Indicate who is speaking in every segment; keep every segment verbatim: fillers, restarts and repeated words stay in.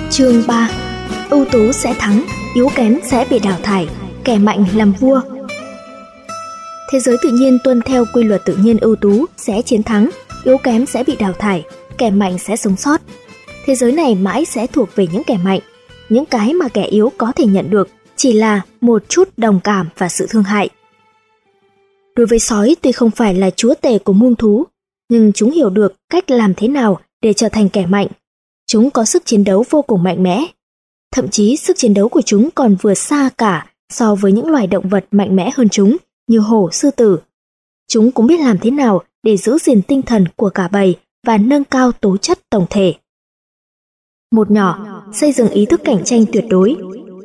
Speaker 1: Chương ba. Ưu tú sẽ thắng, yếu kém sẽ bị đào thải, kẻ mạnh làm vua. Thế giới tự nhiên tuân theo quy luật tự nhiên, ưu tú sẽ chiến thắng, yếu kém sẽ bị đào thải, kẻ mạnh sẽ sống sót. Thế giới này mãi sẽ thuộc về những kẻ mạnh, những cái mà kẻ yếu có thể nhận được chỉ là một chút đồng cảm và sự thương hại. Đối với sói, tuy không phải là chúa tể của muông thú, nhưng chúng hiểu được cách làm thế nào để trở thành kẻ mạnh. Chúng có sức chiến đấu vô cùng mạnh mẽ. Thậm chí sức chiến đấu của chúng còn vượt xa cả so với những loài động vật mạnh mẽ hơn chúng như hổ, sư tử. Chúng cũng biết làm thế nào để giữ gìn tinh thần của cả bầy và nâng cao tố chất tổng thể. Một nhỏ, xây dựng ý thức cạnh tranh tuyệt đối.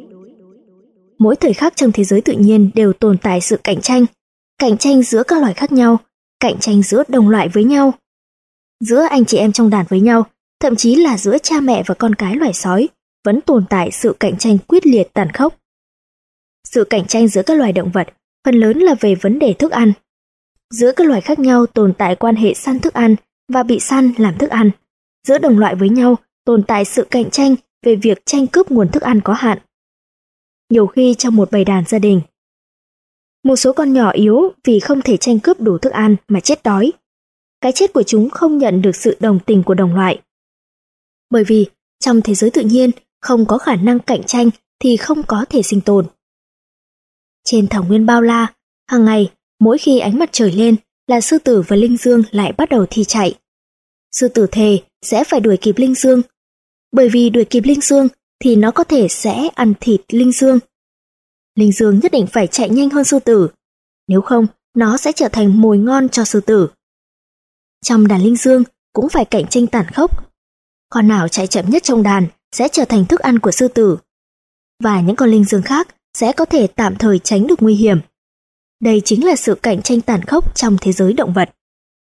Speaker 1: Mỗi thời khắc trong thế giới tự nhiên đều tồn tại sự cạnh tranh, cạnh tranh giữa các loài khác nhau, cạnh tranh giữa đồng loại với nhau, giữa anh chị em trong đàn với nhau, thậm chí là giữa cha mẹ và con cái loài sói, vẫn tồn tại sự cạnh tranh quyết liệt tàn khốc. Sự cạnh tranh giữa các loài động vật phần lớn là về vấn đề thức ăn. Giữa các loài khác nhau tồn tại quan hệ săn thức ăn và bị săn làm thức ăn. Giữa đồng loại với nhau tồn tại sự cạnh tranh về việc tranh cướp nguồn thức ăn có hạn. Nhiều khi trong một bầy đàn gia đình, một số con nhỏ yếu vì không thể tranh cướp đủ thức ăn mà chết đói. Cái chết của chúng không nhận được sự đồng tình của đồng loại. Bởi vì trong thế giới tự nhiên không có khả năng cạnh tranh thì không có thể sinh tồn. Trên thảo nguyên bao la, hàng ngày mỗi khi ánh mặt trời lên là sư tử và linh dương lại bắt đầu thi chạy. Sư tử thề sẽ phải đuổi kịp linh dương, bởi vì đuổi kịp linh dương thì nó có thể sẽ ăn thịt linh dương. Linh dương nhất định phải chạy nhanh hơn sư tử, nếu không nó sẽ trở thành mồi ngon cho sư tử. Trong đàn linh dương cũng phải cạnh tranh tàn khốc. Con nào chạy chậm nhất trong đàn sẽ trở thành thức ăn của sư tử, và những con linh dương khác sẽ có thể tạm thời tránh được nguy hiểm. Đây chính là sự cạnh tranh tàn khốc trong thế giới động vật.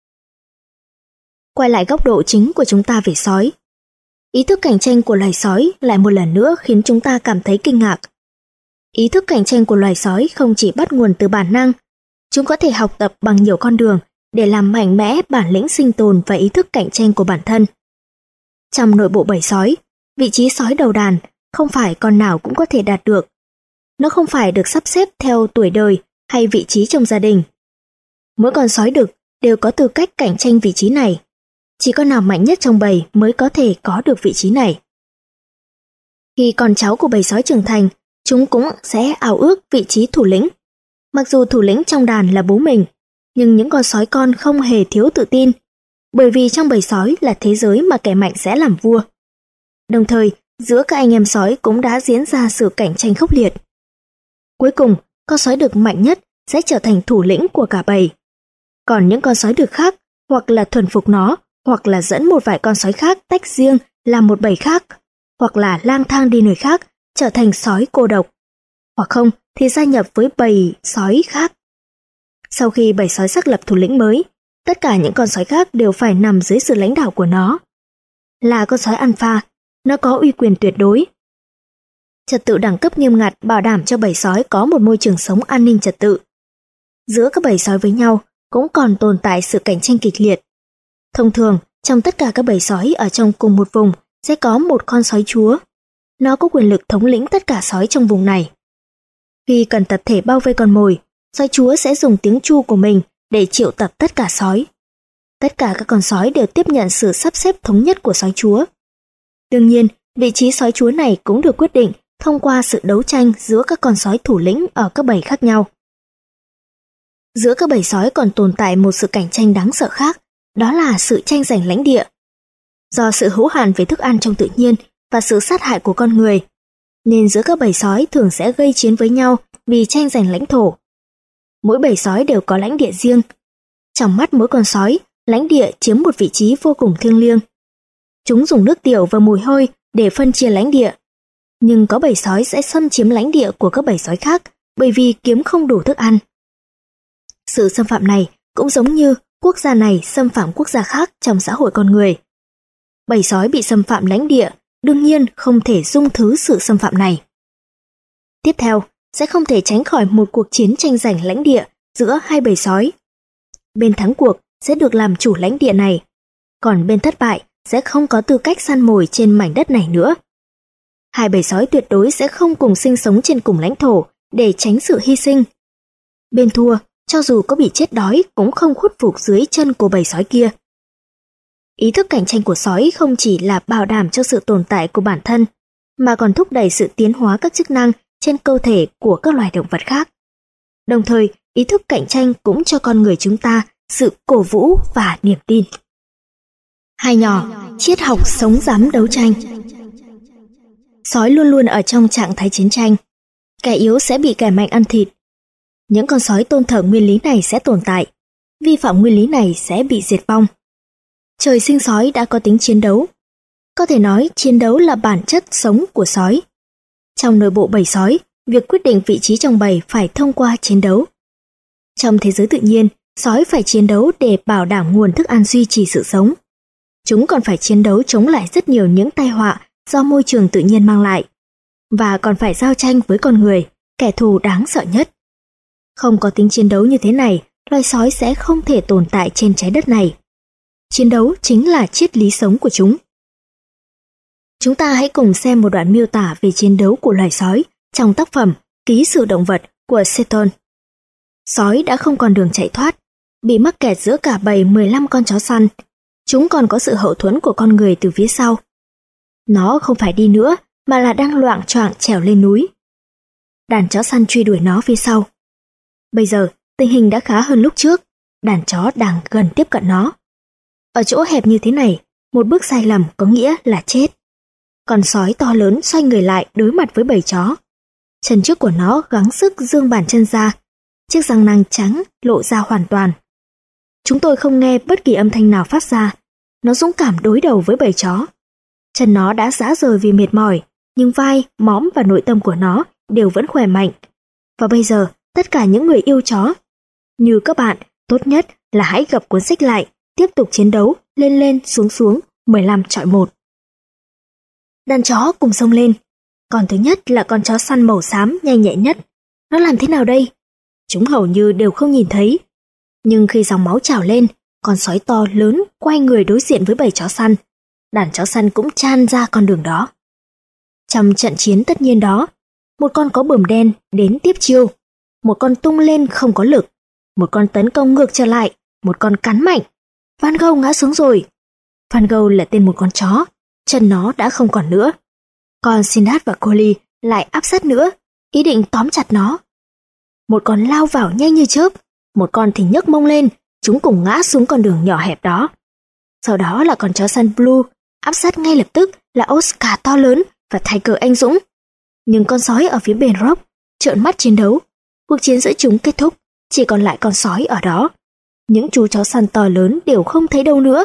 Speaker 1: Quay lại góc độ chính của chúng ta về sói. Ý thức cạnh tranh của loài sói lại một lần nữa khiến chúng ta cảm thấy kinh ngạc. Ý thức cạnh tranh của loài sói không chỉ bắt nguồn từ bản năng, chúng có thể học tập bằng nhiều con đường để làm mạnh mẽ bản lĩnh sinh tồn và ý thức cạnh tranh của bản thân. Trong nội bộ bầy sói, vị trí sói đầu đàn không phải con nào cũng có thể đạt được. Nó không phải được sắp xếp theo tuổi đời hay vị trí trong gia đình. Mỗi con sói đực đều có tư cách cạnh tranh vị trí này. Chỉ con nào mạnh nhất trong bầy mới có thể có được vị trí này. Khi con cháu của bầy sói trưởng thành, chúng cũng sẽ ao ước vị trí thủ lĩnh. Mặc dù thủ lĩnh trong đàn là bố mình, nhưng những con sói con không hề thiếu tự tin, bởi vì trong bầy sói là thế giới mà kẻ mạnh sẽ làm vua. Đồng thời, giữa các anh em sói cũng đã diễn ra sự cạnh tranh khốc liệt. Cuối cùng, con sói đực mạnh nhất sẽ trở thành thủ lĩnh của cả bầy. Còn những con sói đực khác, hoặc là thuần phục nó, hoặc là dẫn một vài con sói khác tách riêng làm một bầy khác, hoặc là lang thang đi nơi khác, trở thành sói cô độc, hoặc không thì gia nhập với bầy sói khác. Sau khi bầy sói xác lập thủ lĩnh mới, tất cả những con sói khác đều phải nằm dưới sự lãnh đạo của nó. Là con sói alpha, nó có uy quyền tuyệt đối. Trật tự đẳng cấp nghiêm ngặt bảo đảm cho bầy sói có một môi trường sống an ninh trật tự. Giữa các bầy sói với nhau cũng còn tồn tại sự cạnh tranh kịch liệt. Thông thường, trong tất cả các bầy sói ở trong cùng một vùng sẽ có một con sói chúa. Nó có quyền lực thống lĩnh tất cả sói trong vùng này. Khi cần tập thể bao vây con mồi, sói chúa sẽ dùng tiếng chu của mình để triệu tập tất cả sói. Tất cả các con sói đều tiếp nhận sự sắp xếp thống nhất của sói chúa. Đương nhiên, vị trí sói chúa này cũng được quyết định thông qua sự đấu tranh giữa các con sói thủ lĩnh ở các bầy khác nhau. Giữa các bầy sói còn tồn tại một sự cạnh tranh đáng sợ khác, đó là sự tranh giành lãnh địa. Do sự hữu hạn về thức ăn trong tự nhiên và sự sát hại của con người, nên giữa các bầy sói thường sẽ gây chiến với nhau vì tranh giành lãnh thổ. Mỗi bầy sói đều có lãnh địa riêng. Trong mắt mỗi con sói, lãnh địa chiếm một vị trí vô cùng thiêng liêng. Chúng dùng nước tiểu và mùi hôi để phân chia lãnh địa. Nhưng có bầy sói sẽ xâm chiếm lãnh địa của các bầy sói khác bởi vì kiếm không đủ thức ăn. Sự xâm phạm này cũng giống như quốc gia này xâm phạm quốc gia khác trong xã hội con người. Bầy sói bị xâm phạm lãnh địa đương nhiên không thể dung thứ sự xâm phạm này. Tiếp theo, sẽ không thể tránh khỏi một cuộc chiến tranh giành lãnh địa giữa hai bầy sói. Bên thắng cuộc sẽ được làm chủ lãnh địa này, còn bên thất bại sẽ không có tư cách săn mồi trên mảnh đất này nữa. Hai bầy sói tuyệt đối sẽ không cùng sinh sống trên cùng lãnh thổ để tránh sự hy sinh. Bên thua, cho dù có bị chết đói cũng không khuất phục dưới chân của bầy sói kia. Ý thức cạnh tranh của sói không chỉ là bảo đảm cho sự tồn tại của bản thân, mà còn thúc đẩy sự tiến hóa các chức năng trên cơ thể của các loài động vật khác. Đồng thời, ý thức cạnh tranh cũng cho con người chúng ta sự cổ vũ và niềm tin. Hai nhỏ, triết học sống dám đấu tranh. Sói luôn luôn ở trong trạng thái chiến tranh. Kẻ yếu sẽ bị kẻ mạnh ăn thịt. Những con sói tôn thờ nguyên lý này sẽ tồn tại. Vi phạm nguyên lý này sẽ bị diệt vong. Trời sinh sói đã có tính chiến đấu. Có thể nói chiến đấu là bản chất sống của sói. Trong nội bộ bầy sói, việc quyết định vị trí trong bầy phải thông qua chiến đấu. Trong thế giới tự nhiên, sói phải chiến đấu để bảo đảm nguồn thức ăn duy trì sự sống. Chúng còn phải chiến đấu chống lại rất nhiều những tai họa do môi trường tự nhiên mang lại, và còn phải giao tranh với con người, kẻ thù đáng sợ nhất. Không có tính chiến đấu như thế này, loài sói sẽ không thể tồn tại trên trái đất này. Chiến đấu chính là triết lý sống của chúng. Chúng ta hãy cùng xem một đoạn miêu tả về chiến đấu của loài sói trong tác phẩm Ký sự động vật của Seton. Sói đã không còn đường chạy thoát, bị mắc kẹt giữa cả bầy mười lăm con chó săn. Chúng còn có sự hậu thuẫn của con người từ phía sau. Nó không phải đi nữa, mà là đang loạng choạng trèo lên núi. Đàn chó săn truy đuổi nó phía sau. Bây giờ, tình hình đã khá hơn lúc trước, đàn chó đang gần tiếp cận nó. Ở chỗ hẹp như thế này, một bước sai lầm có nghĩa là chết. Con sói to lớn xoay người lại đối mặt với bầy chó. Chân trước của nó gắng sức giương bàn chân ra, chiếc răng nanh trắng lộ ra hoàn toàn. Chúng tôi không nghe bất kỳ âm thanh nào phát ra. Nó dũng cảm đối đầu với bầy chó. Chân nó đã rã rời vì mệt mỏi, nhưng vai, móm và nội tâm của nó đều vẫn khỏe mạnh. Và bây giờ, tất cả những người yêu chó, như các bạn, tốt nhất là hãy gập cuốn sách lại, tiếp tục chiến đấu, lên lên xuống xuống, mười lăm chọi một. Đàn chó cùng xông lên. Con thứ nhất là con chó săn màu xám nhanh nhẹn nhất. Nó làm thế nào đây? Chúng hầu như đều không nhìn thấy. Nhưng khi dòng máu trào lên, con sói to lớn quay người đối diện với bầy chó săn. Đàn chó săn cũng chan ra con đường đó. Trong trận chiến tất nhiên đó, một con có bờm đen đến tiếp chiêu, một con tung lên không có lực, một con tấn công ngược trở lại, một con cắn mạnh. Van Gogh ngã xuống rồi. Van Gogh là tên một con chó, chân nó đã không còn nữa. Còn Sinat và Collie lại áp sát nữa, ý định tóm chặt nó. Một con lao vào nhanh như chớp, một con thì nhấc mông lên, chúng cùng ngã xuống con đường nhỏ hẹp đó. Sau đó là con chó săn Blue, áp sát ngay lập tức là Oscar to lớn và Tiger anh dũng. Nhưng con sói ở phía bên Rock trợn mắt chiến đấu. Cuộc chiến giữa chúng kết thúc, chỉ còn lại con sói ở đó. Những chú chó săn to lớn đều không thấy đâu nữa.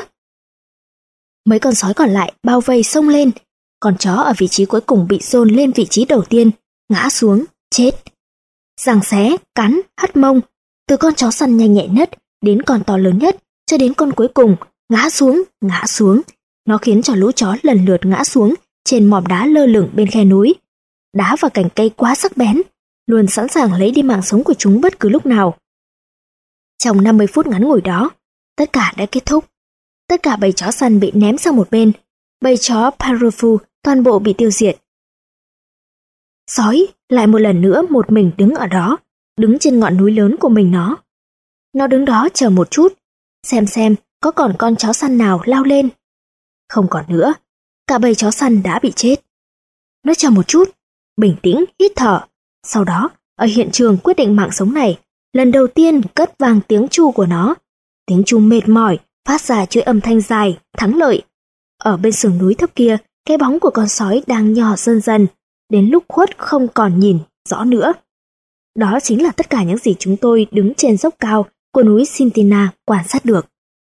Speaker 1: Mấy con sói còn lại bao vây xông lên. Con chó ở vị trí cuối cùng bị dồn lên vị trí đầu tiên, ngã xuống, chết. Giằng xé, cắn, hất mông, từ con chó săn nhanh nhẹn nhất đến con to lớn nhất, cho đến con cuối cùng, ngã xuống, ngã xuống. Nó khiến cho lũ chó lần lượt ngã xuống trên mỏm đá lơ lửng bên khe núi. Đá và cành cây quá sắc bén, luôn sẵn sàng lấy đi mạng sống của chúng bất cứ lúc nào. Trong năm mươi phút ngắn ngủi đó, tất cả đã kết thúc. Tất cả bầy chó săn bị ném sang một bên, bầy chó Parafu toàn bộ bị tiêu diệt. Sói lại một lần nữa một mình đứng ở đó, đứng trên ngọn núi lớn của mình nó. Nó đứng đó chờ một chút, xem xem có còn con chó săn nào lao lên. Không còn nữa, cả bầy chó săn đã bị chết. Nó chờ một chút, bình tĩnh hít thở. Sau đó, ở hiện trường quyết định mạng sống này, lần đầu tiên cất vang tiếng chu của nó. Tiếng chu mệt mỏi, phát ra chuỗi âm thanh dài, thắng lợi. Ở bên sườn núi thấp kia, cái bóng của con sói đang nhỏ dần dần, đến lúc khuất không còn nhìn rõ nữa. Đó chính là tất cả những gì chúng tôi đứng trên dốc cao của núi Sintina quan sát được.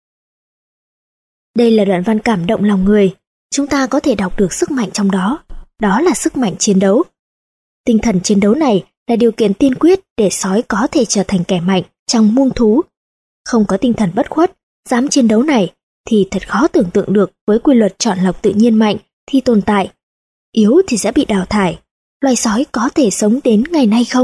Speaker 1: Đây là đoạn văn cảm động lòng người, chúng ta có thể đọc được sức mạnh trong đó, đó là sức mạnh chiến đấu. Tinh thần chiến đấu này là điều kiện tiên quyết để sói có thể trở thành kẻ mạnh trong muông thú. Không có tinh thần bất khuất, dám chiến đấu này thì thật khó tưởng tượng được với quy luật chọn lọc tự nhiên mạnh thì tồn tại, yếu thì sẽ bị đào thải. Loài sói có thể sống đến ngày nay không?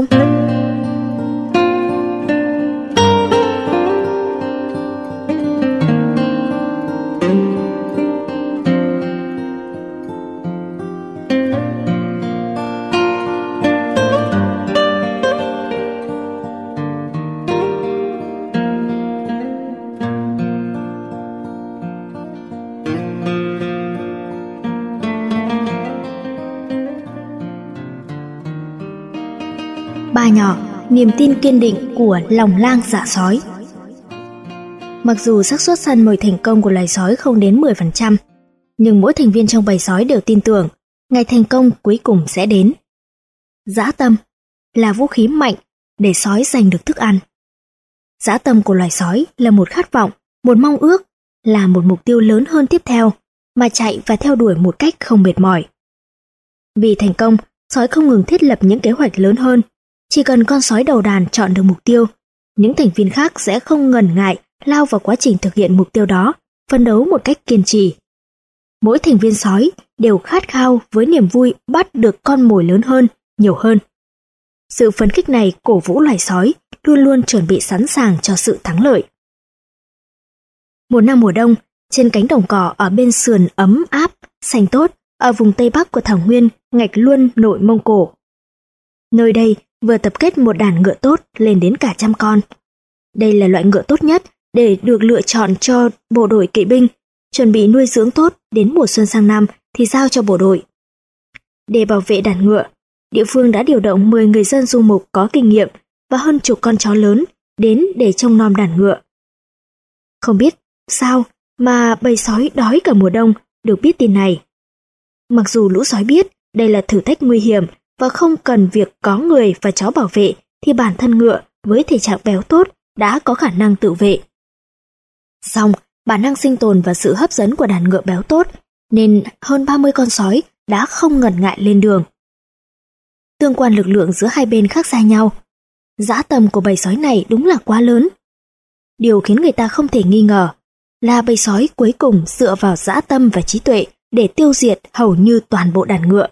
Speaker 1: Ba nhỏ, niềm tin kiên định của lòng lang dạ sói. Mặc dù xác suất săn mồi thành công của loài sói không đến mười phần trăm, nhưng mỗi thành viên trong bầy sói đều tin tưởng ngày thành công cuối cùng sẽ đến. Dã tâm là vũ khí mạnh để sói giành được thức ăn. Dã tâm của loài sói là một khát vọng, một mong ước, là một mục tiêu lớn hơn tiếp theo mà chạy và theo đuổi một cách không mệt mỏi. Vì thành công, sói không ngừng thiết lập những kế hoạch lớn hơn. Chỉ cần con sói đầu đàn chọn được mục tiêu, những thành viên khác sẽ không ngần ngại lao vào quá trình thực hiện mục tiêu đó, phấn đấu một cách kiên trì. Mỗi thành viên sói đều khát khao với niềm vui bắt được con mồi lớn hơn, nhiều hơn. Sự phấn khích này cổ vũ loài sói luôn luôn chuẩn bị sẵn sàng cho sự thắng lợi. Một năm mùa đông, trên cánh đồng cỏ ở bên sườn ấm áp, xanh tốt, ở vùng Tây Bắc của thảo nguyên Ngạch Luân, Nội Mông Cổ. Nơi đây vừa tập kết một đàn ngựa tốt lên đến cả trăm con. Đây là loại ngựa tốt nhất để được lựa chọn cho bộ đội kỵ binh, chuẩn bị nuôi dưỡng tốt đến mùa xuân sang năm thì giao cho bộ đội. Để bảo vệ đàn ngựa, địa phương đã điều động mười người dân du mục có kinh nghiệm và hơn chục con chó lớn đến để trông nom đàn ngựa. Không biết sao mà bầy sói đói cả mùa đông được biết tin này. Mặc dù lũ sói biết đây là thử thách nguy hiểm và không cần việc có người và chó bảo vệ, thì bản thân ngựa với thể trạng béo tốt đã có khả năng tự vệ. Song, bản năng sinh tồn và sự hấp dẫn của đàn ngựa béo tốt nên hơn ba mươi con sói đã không ngần ngại lên đường. Tương quan lực lượng giữa hai bên khác xa nhau. Dã tâm của bầy sói này đúng là quá lớn. Điều khiến người ta không thể nghi ngờ là bầy sói cuối cùng dựa vào dã tâm và trí tuệ để tiêu diệt hầu như toàn bộ đàn ngựa.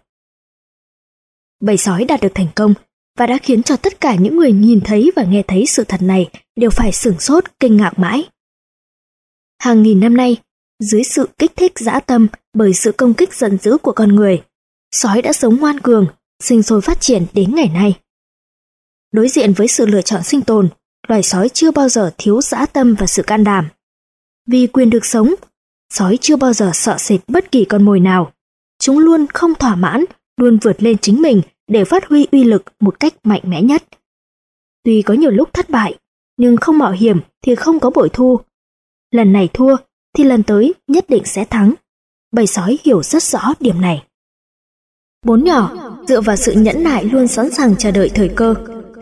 Speaker 1: Bầy sói đạt được thành công và đã khiến cho tất cả những người nhìn thấy và nghe thấy sự thật này đều phải sửng sốt kinh ngạc mãi. Hàng nghìn năm nay, dưới sự kích thích dã tâm bởi sự công kích giận dữ của con người, sói đã sống ngoan cường, sinh sôi phát triển đến ngày nay. Đối diện với sự lựa chọn sinh tồn, loài sói chưa bao giờ thiếu dã tâm và sự can đảm. Vì quyền được sống, sói chưa bao giờ sợ sệt bất kỳ con mồi nào. Chúng luôn không thỏa mãn, luôn vượt lên chính mình để phát huy uy lực một cách mạnh mẽ nhất. Tuy có nhiều lúc thất bại, nhưng không mạo hiểm thì không có bội thu. Lần này thua thì lần tới nhất định sẽ thắng. Bầy sói hiểu rất rõ điểm này. Bốn nhỏ dựa vào sự nhẫn nại luôn sẵn sàng chờ đợi thời cơ.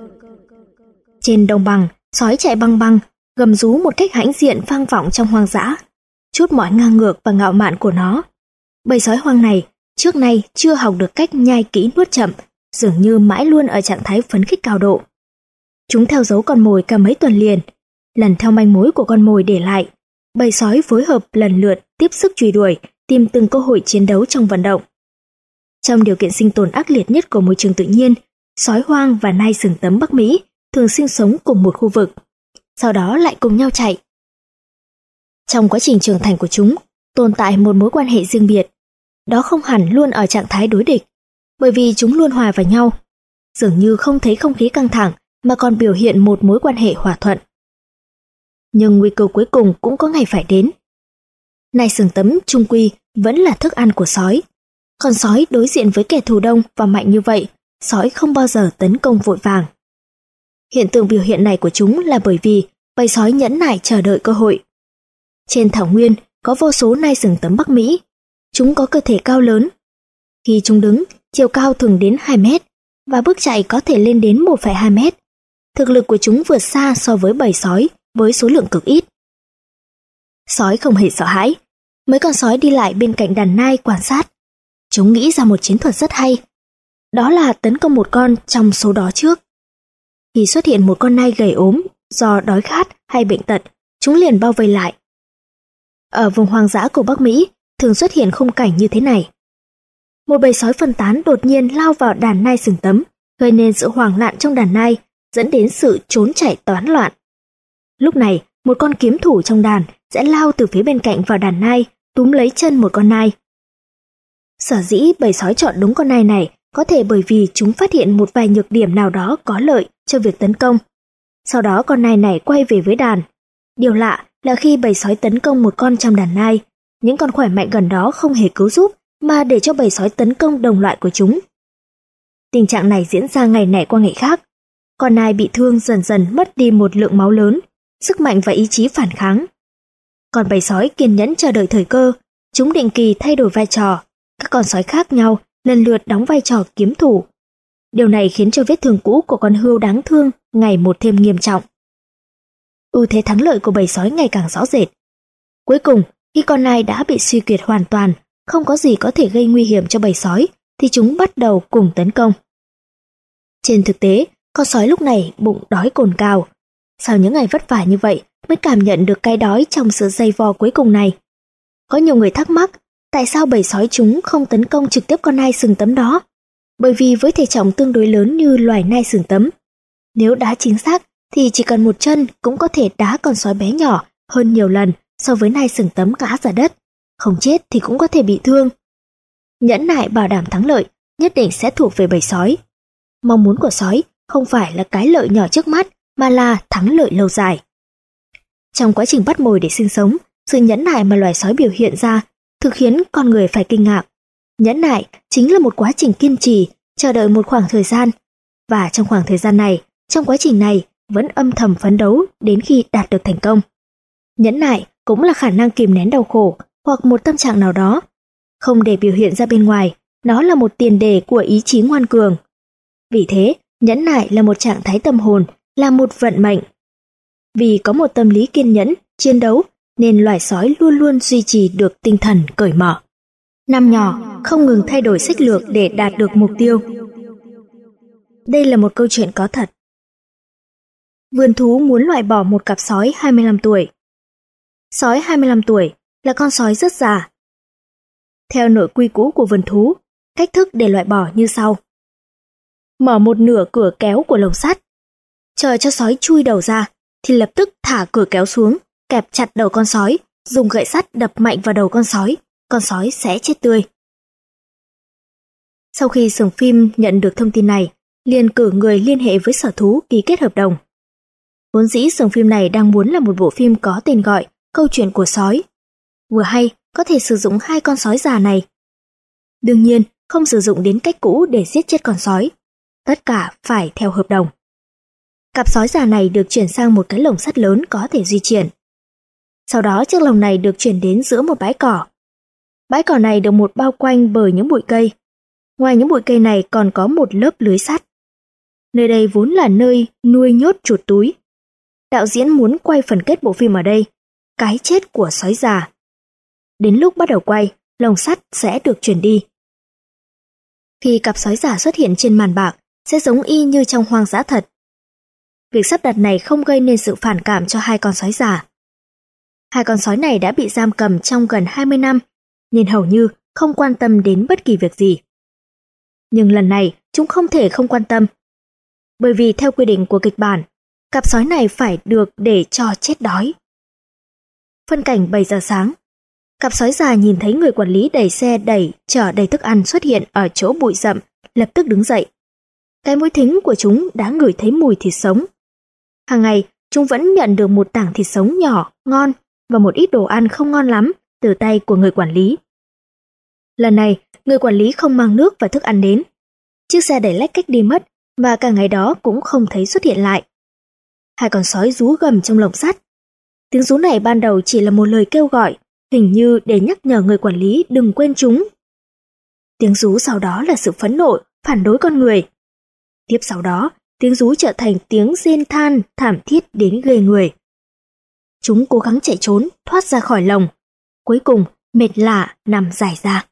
Speaker 1: Trên đồng bằng, sói chạy băng băng, gầm rú một cách hãnh diện vang vọng trong hoang dã, chút mọi ngang ngược và ngạo mạn của nó. Bầy sói hoang này trước nay chưa học được cách nhai kỹ nuốt chậm, dường như mãi luôn ở trạng thái phấn khích cao độ. Chúng theo dấu con mồi cả mấy tuần liền, lần theo manh mối của con mồi để lại. Bầy sói phối hợp lần lượt tiếp sức truy đuổi, tìm từng cơ hội chiến đấu trong vận động. Trong điều kiện sinh tồn ác liệt nhất của môi trường tự nhiên, sói hoang và nai sừng tấm Bắc Mỹ thường sinh sống cùng một khu vực, sau đó lại cùng nhau chạy. Trong quá trình trưởng thành của chúng, tồn tại một mối quan hệ riêng biệt. Đó không hẳn luôn ở trạng thái đối địch, bởi vì chúng luôn hòa vào nhau, dường như không thấy không khí căng thẳng mà còn biểu hiện một mối quan hệ hòa thuận. Nhưng nguy cơ cuối cùng cũng có ngày phải đến. Nai sừng tấm chung quy vẫn là thức ăn của sói. Còn sói đối diện với kẻ thù đông và mạnh như vậy, sói không bao giờ tấn công vội vàng. Hiện tượng biểu hiện này của chúng là bởi vì bầy sói nhẫn nại chờ đợi cơ hội. Trên thảo nguyên có vô số nai sừng tấm Bắc Mỹ. Chúng có cơ thể cao lớn. Khi chúng đứng, chiều cao thường đến hai mét và bước chạy có thể lên đến một phẩy hai mét. Thực lực của chúng vượt xa so với bầy sói với số lượng cực ít. Sói không hề sợ hãi. Mấy con sói đi lại bên cạnh đàn nai quan sát. Chúng nghĩ ra một chiến thuật rất hay. Đó là tấn công một con trong số đó trước. Khi xuất hiện một con nai gầy ốm do đói khát hay bệnh tật, chúng liền bao vây lại. Ở vùng hoang dã của Bắc Mỹ thường xuất hiện khung cảnh như thế này. Một bầy sói phân tán đột nhiên lao vào đàn nai sừng tấm, gây nên sự hoảng loạn trong đàn nai, dẫn đến sự trốn chạy toán loạn. Lúc này, một con kiếm thủ trong đàn sẽ lao từ phía bên cạnh vào đàn nai, túm lấy chân một con nai. Sở dĩ bầy sói chọn đúng con nai này có thể bởi vì chúng phát hiện một vài nhược điểm nào đó có lợi cho việc tấn công. Sau đó con nai này quay về với đàn. Điều lạ là khi bầy sói tấn công một con trong đàn nai, những con khỏe mạnh gần đó không hề cứu giúp mà để cho bầy sói tấn công đồng loại của chúng. Tình trạng này diễn ra ngày này qua ngày khác. con nai bị thương dần dần mất đi một lượng máu lớn, sức mạnh và ý chí phản kháng. Còn bầy sói kiên nhẫn chờ đợi thời cơ, chúng định kỳ thay đổi vai trò, các con sói khác nhau lần lượt đóng vai trò kiếm thủ. Điều này khiến cho vết thương cũ của con hươu đáng thương ngày một thêm nghiêm trọng. Ưu thế thắng lợi của bầy sói ngày càng rõ rệt. Cuối cùng, khi con nai đã bị suy kiệt hoàn toàn, không có gì có thể gây nguy hiểm cho bầy sói, thì chúng bắt đầu cùng tấn công. Trên thực tế, con sói lúc này bụng đói cồn cào. Sau những ngày vất vả như vậy mới cảm nhận được cái đói trong sự dày vò cuối cùng này. Có nhiều người thắc mắc, tại sao bầy sói chúng không tấn công trực tiếp con nai sừng tấm đó? Bởi vì với thể trọng tương đối lớn như loài nai sừng tấm, nếu đá chính xác thì chỉ cần một chân cũng có thể đá con sói bé nhỏ hơn nhiều lần so với nai sừng tấm ngã ra đất, không chết thì cũng có thể bị thương. Nhẫn nại bảo đảm thắng lợi nhất định sẽ thuộc về bầy sói. Mong muốn của sói không phải là cái lợi nhỏ trước mắt, mà là thắng lợi lâu dài. Trong quá trình bắt mồi để sinh sống, sự nhẫn nại mà loài sói biểu hiện ra thực khiến con người phải kinh ngạc. Nhẫn nại chính là một quá trình kiên trì, chờ đợi một khoảng thời gian, và trong khoảng thời gian này, trong quá trình này vẫn âm thầm phấn đấu đến khi đạt được thành công. Nhẫn nại cũng là khả năng kìm nén đau khổ hoặc một tâm trạng nào đó, không để biểu hiện ra bên ngoài, nó là một tiền đề của ý chí ngoan cường. Vì thế, nhẫn nại là một trạng thái tâm hồn, là một vận mệnh. Vì có một tâm lý kiên nhẫn, chiến đấu, nên loài sói luôn luôn duy trì được tinh thần cởi mở. Năm nhỏ không ngừng thay đổi sách lược để đạt được mục tiêu. Đây là một câu chuyện có thật. Vườn thú muốn loại bỏ một cặp sói hai mươi lăm tuổi. Sói hai mươi lăm tuổi là con sói rất già. Theo nội quy cũ của vườn thú, cách thức để loại bỏ như sau. Mở một nửa cửa kéo của lồng sắt, chờ cho sói chui đầu ra, thì lập tức thả cửa kéo xuống, kẹp chặt đầu con sói, dùng gậy sắt đập mạnh vào đầu con sói, con sói sẽ chết tươi. Sau khi xưởng phim nhận được thông tin này, liền cử người liên hệ với sở thú ký kết hợp đồng. Vốn dĩ xưởng phim này đang muốn là một bộ phim có tên gọi Câu chuyện của sói. Vừa hay có thể sử dụng hai con sói già này. Đương nhiên, không sử dụng đến cách cũ để giết chết con sói. Tất cả phải theo hợp đồng. Cặp sói già này được chuyển sang một cái lồng sắt lớn có thể di chuyển. Sau đó chiếc lồng này được chuyển đến giữa một bãi cỏ. Bãi cỏ này được một bao quanh bởi những bụi cây. Ngoài những bụi cây này còn có một lớp lưới sắt. Nơi đây vốn là nơi nuôi nhốt chuột túi. Đạo diễn muốn quay phần kết bộ phim ở đây, cái chết của sói già. Đến lúc bắt đầu quay, lồng sắt sẽ được chuyển đi. Khi cặp sói già xuất hiện trên màn bạc, sẽ giống y như trong hoang dã thật. Việc sắp đặt này không gây nên sự phản cảm cho hai con sói già. Hai con sói này đã bị giam cầm trong gần hai mươi năm, nên hầu như không quan tâm đến bất kỳ việc gì. Nhưng lần này, chúng không thể không quan tâm. Bởi vì theo quy định của kịch bản, cặp sói này phải được để cho chết đói. Phân cảnh bảy giờ sáng, cặp sói già nhìn thấy người quản lý đẩy xe đẩy chở đầy thức ăn xuất hiện ở chỗ bụi rậm, lập tức đứng dậy. Cái mũi thính của chúng đã ngửi thấy mùi thịt sống. Hàng ngày, chúng vẫn nhận được một tảng thịt sống nhỏ, ngon và một ít đồ ăn không ngon lắm từ tay của người quản lý. Lần này, người quản lý không mang nước và thức ăn đến. Chiếc xe đẩy lách cách đi mất và cả ngày đó cũng không thấy xuất hiện lại. Hai con sói rú gầm trong lồng sắt. Tiếng rú này ban đầu chỉ là một lời kêu gọi, hình như để nhắc nhở người quản lý đừng quên chúng. Tiếng rú sau đó là sự phẫn nộ, phản đối con người. Tiếp sau đó, tiếng rú trở thành tiếng rên than thảm thiết đến ghê người. Chúng cố gắng chạy trốn, thoát ra khỏi lồng. Cuối cùng, mệt lả nằm rải ra.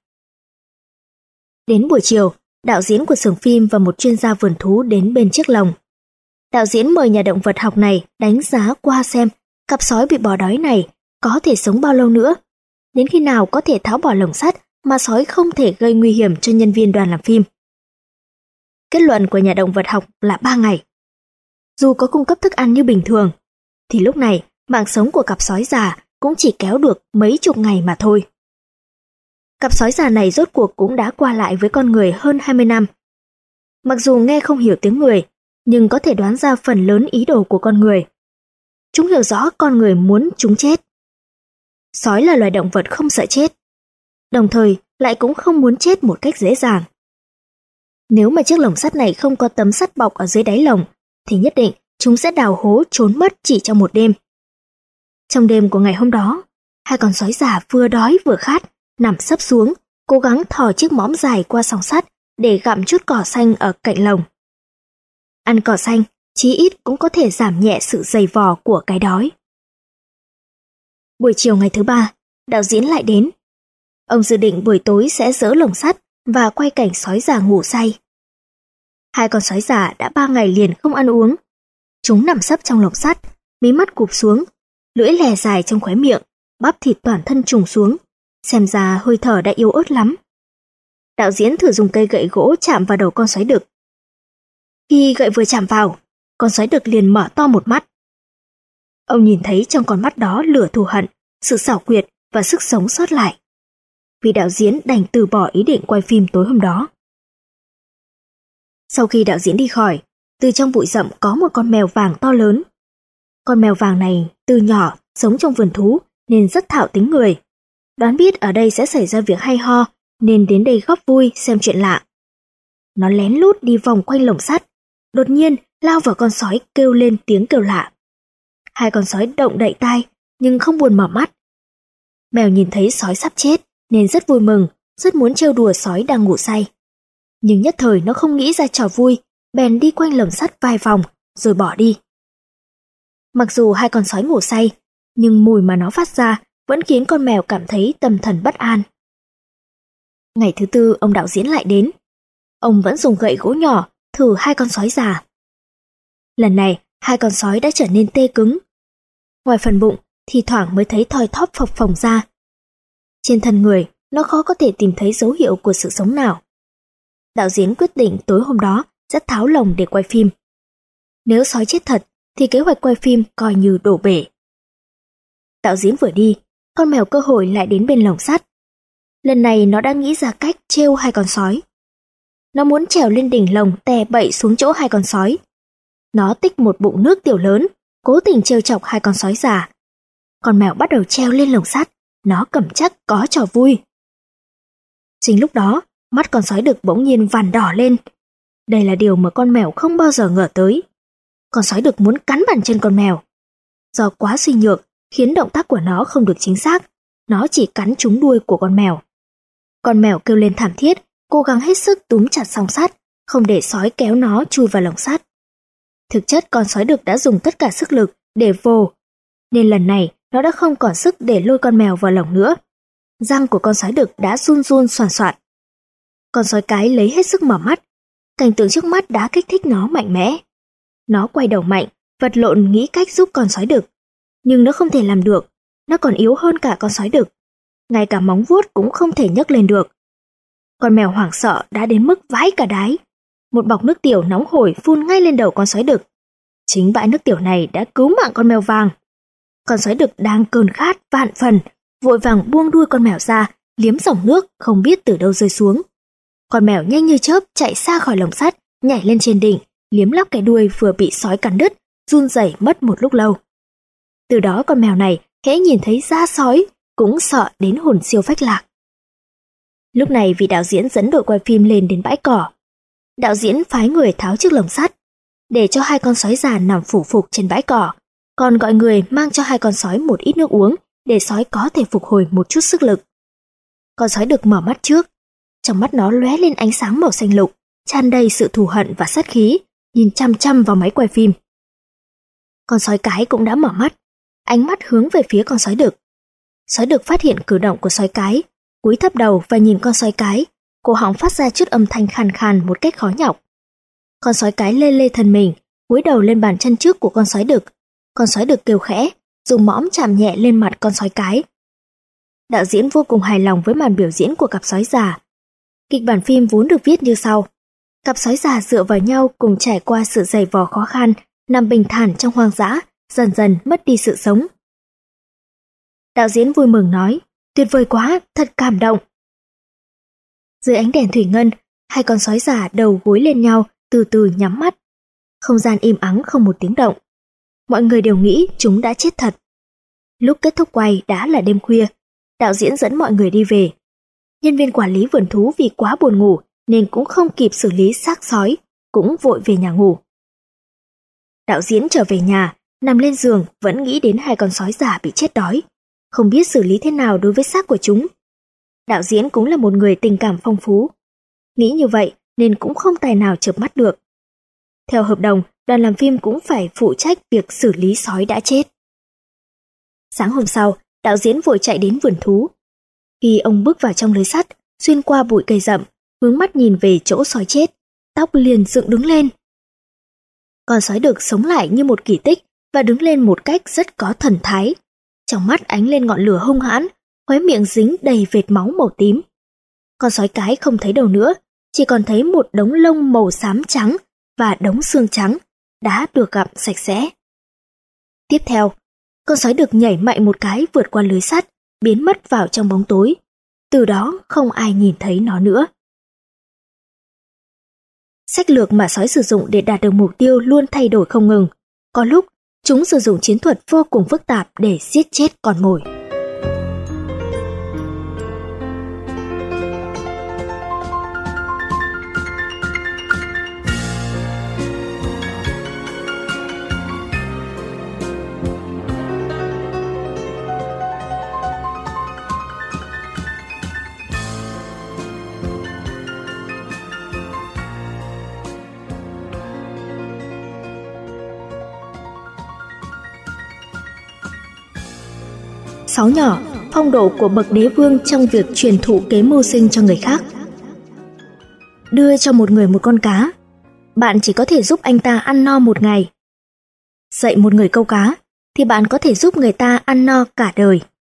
Speaker 1: Đến buổi chiều, đạo diễn của xưởng phim và một chuyên gia vườn thú đến bên chiếc lồng. Đạo diễn mời nhà động vật học này đánh giá qua xem cặp sói bị bỏ đói này có thể sống bao lâu nữa, đến khi nào có thể tháo bỏ lồng sắt mà sói không thể gây nguy hiểm cho nhân viên đoàn làm phim. Kết luận của nhà động vật học là ba ngày. Dù có cung cấp thức ăn như bình thường, thì lúc này mạng sống của cặp sói già cũng chỉ kéo được mấy chục ngày mà thôi. Cặp sói già này rốt cuộc cũng đã qua lại với con người hơn hai mươi năm. Mặc dù nghe không hiểu tiếng người, nhưng có thể đoán ra phần lớn ý đồ của con người. Chúng hiểu rõ con người muốn chúng chết. Sói là loài động vật không sợ chết, đồng thời lại cũng không muốn chết một cách dễ dàng. Nếu mà chiếc lồng sắt này không có tấm sắt bọc ở dưới đáy lồng, thì nhất định chúng sẽ đào hố trốn mất chỉ trong một đêm. Trong đêm của ngày hôm đó, hai con sói già vừa đói vừa khát, nằm sấp xuống, cố gắng thò chiếc mõm dài qua song sắt để gặm chút cỏ xanh ở cạnh lồng. Ăn cỏ xanh, chí ít cũng có thể giảm nhẹ sự dày vò của cái đói. Buổi chiều ngày thứ ba, đạo diễn lại đến. Ông dự định buổi tối sẽ dỡ lồng sắt và quay cảnh sói già ngủ say. Hai con sói già đã ba ngày liền không ăn uống. Chúng nằm sấp trong lồng sắt, mí mắt cụp xuống, lưỡi lè dài trong khóe miệng, bắp thịt toàn thân trùng xuống, xem ra hơi thở đã yếu ớt lắm. Đạo diễn thử dùng cây gậy gỗ chạm vào đầu con sói đực. Khi gậy vừa chạm vào, con sói đực liền mở to một mắt. Ông nhìn thấy trong con mắt đó lửa thù hận, sự xảo quyệt và sức sống sót lại. Vì đạo diễn đành từ bỏ ý định quay phim tối hôm đó. Sau khi đạo diễn đi khỏi, từ trong bụi rậm có một con mèo vàng to lớn. Con mèo vàng này từ nhỏ sống trong vườn thú nên rất thạo tính người. Đoán biết ở đây sẽ xảy ra việc hay ho nên đến đây góp vui xem chuyện lạ. Nó lén lút đi vòng quanh lồng sắt, đột nhiên lao vào con sói kêu lên tiếng kêu lạ. Hai con sói động đậy tai nhưng không buồn mở mắt. Mèo nhìn thấy sói sắp chết nên rất vui mừng, rất muốn trêu đùa sói đang ngủ say. Nhưng nhất thời nó không nghĩ ra trò vui, bèn đi quanh lồng sắt vài vòng rồi bỏ đi. Mặc dù hai con sói ngủ say, nhưng mùi mà nó phát ra vẫn khiến con mèo cảm thấy tâm thần bất an. Ngày thứ tư ông đạo diễn lại đến. Ông vẫn dùng gậy gỗ nhỏ thử hai con sói già. Lần này hai con sói đã trở nên tê cứng. Ngoài phần bụng thì thoảng mới thấy thoi thóp phập phồng ra. Trên thân người nó khó có thể tìm thấy dấu hiệu của sự sống nào. Đạo diễn quyết định tối hôm đó sẽ tháo lồng để quay phim. Nếu sói chết thật thì kế hoạch quay phim coi như đổ bể. Đạo diễn vừa đi, con mèo cơ hội lại đến bên lồng sắt. Lần này nó đã nghĩ ra cách trêu hai con sói. Nó muốn trèo lên đỉnh lồng tè bậy xuống chỗ hai con sói. Nó tích một bụng nước tiểu lớn, cố tình trêu chọc hai con sói già. Con mèo bắt đầu treo lên lồng sắt, nó cầm chắc có trò vui. Chính lúc đó, mắt con sói đực bỗng nhiên vằn đỏ lên. Đây là điều mà con mèo không bao giờ ngờ tới. Con sói đực muốn cắn bàn chân con mèo. Do quá suy nhược, khiến động tác của nó không được chính xác, nó chỉ cắn trúng đuôi của con mèo. Con mèo kêu lên thảm thiết, cố gắng hết sức túm chặt song sắt, không để sói kéo nó chui vào lồng sắt. Thực chất con sói đực đã dùng tất cả sức lực để vồ, nên lần này nó đã không còn sức để lôi con mèo vào lồng nữa. Răng của con sói đực đã run run soàn soạt. Con sói cái lấy hết sức mở mắt, cảnh tượng trước mắt đã kích thích nó mạnh mẽ. Nó quay đầu mạnh, vật lộn nghĩ cách giúp con sói đực, nhưng nó không thể làm được, nó còn yếu hơn cả con sói đực. Ngay cả móng vuốt cũng không thể nhấc lên được. Con mèo hoảng sợ đã đến mức vãi cả đáy. Một bọc nước tiểu nóng hổi phun ngay lên đầu con sói đực. Chính bãi nước tiểu này đã cứu mạng con mèo vàng. Con sói đực đang cơn khát vạn phần, vội vàng buông đuôi con mèo ra, liếm dòng nước không biết từ đâu rơi xuống. Con mèo nhanh như chớp chạy xa khỏi lồng sắt, nhảy lên trên đỉnh, liếm lắp cái đuôi vừa bị sói cắn đứt, run rẩy mất một lúc lâu. Từ đó con mèo này hễ nhìn thấy da sói cũng sợ đến hồn siêu phách lạc. Lúc này vị đạo diễn dẫn đội quay phim lên đến bãi cỏ. Đạo diễn phái người tháo chiếc lồng sắt, để cho hai con sói già nằm phủ phục trên bãi cỏ, còn gọi người mang cho hai con sói một ít nước uống để sói có thể phục hồi một chút sức lực. Con sói đực mở mắt trước, trong mắt nó lóe lên ánh sáng màu xanh lục, tràn đầy sự thù hận và sát khí, nhìn chăm chăm vào máy quay phim. Con sói cái cũng đã mở mắt, ánh mắt hướng về phía con sói đực. Sói đực phát hiện cử động của sói cái, cúi thấp đầu và nhìn con sói cái, cổ họng phát ra chút âm thanh khàn khàn một cách khó nhọc. Con sói cái lê lê thân mình, cúi đầu lên bàn chân trước của con sói đực. Con sói đực kêu khẽ, dùng mõm chạm nhẹ lên mặt con sói cái. Đạo diễn vô cùng hài lòng với màn biểu diễn của cặp sói già. Kịch bản phim vốn được viết như sau: cặp sói già dựa vào nhau cùng trải qua sự dày vò khó khăn, nằm bình thản trong hoang dã, dần dần mất đi sự sống. Đạo diễn vui mừng nói, tuyệt vời quá, thật cảm động. Dưới ánh đèn thủy ngân, hai con sói già đầu gối lên nhau, từ từ nhắm mắt. Không gian im ắng không một tiếng động. Mọi người đều nghĩ chúng đã chết thật. Lúc kết thúc quay đã là đêm khuya, đạo diễn dẫn mọi người đi về. Nhân viên quản lý vườn thú vì quá buồn ngủ nên cũng không kịp xử lý xác sói, cũng vội về nhà ngủ. Đạo diễn trở về nhà, nằm lên giường vẫn nghĩ đến hai con sói già bị chết đói, không biết xử lý thế nào đối với xác của chúng. Đạo diễn cũng là một người tình cảm phong phú. Nghĩ như vậy nên cũng không tài nào chợp mắt được. Theo hợp đồng, đoàn làm phim cũng phải phụ trách việc xử lý sói đã chết. Sáng hôm sau, đạo diễn vội chạy đến vườn thú. Khi ông bước vào trong lưới sắt, xuyên qua bụi cây rậm, hướng mắt nhìn về chỗ sói chết, tóc liền dựng đứng lên. Con sói được sống lại như một kỳ tích và đứng lên một cách rất có thần thái. Trong mắt ánh lên ngọn lửa hung hãn, khóe miệng dính đầy vệt máu màu tím. Con sói cái không thấy đầu nữa, chỉ còn thấy một đống lông màu xám trắng và đống xương trắng đã được gặm sạch sẽ. Tiếp theo, con sói được nhảy mạnh một cái vượt qua lưới sắt, biến mất vào trong bóng tối. Từ đó không ai nhìn thấy nó nữa. Sách lược mà sói sử dụng để đạt được mục tiêu luôn thay đổi không ngừng. Có lúc, chúng sử dụng chiến thuật vô cùng phức tạp để giết chết con mồi. Sáu nhỏ, phong độ của bậc đế vương trong việc truyền thụ kế mưu sinh cho người khác. Đưa cho một người một con cá, bạn chỉ có thể giúp anh ta ăn no một ngày. Dạy một người câu cá, thì bạn có thể giúp người ta ăn no cả đời.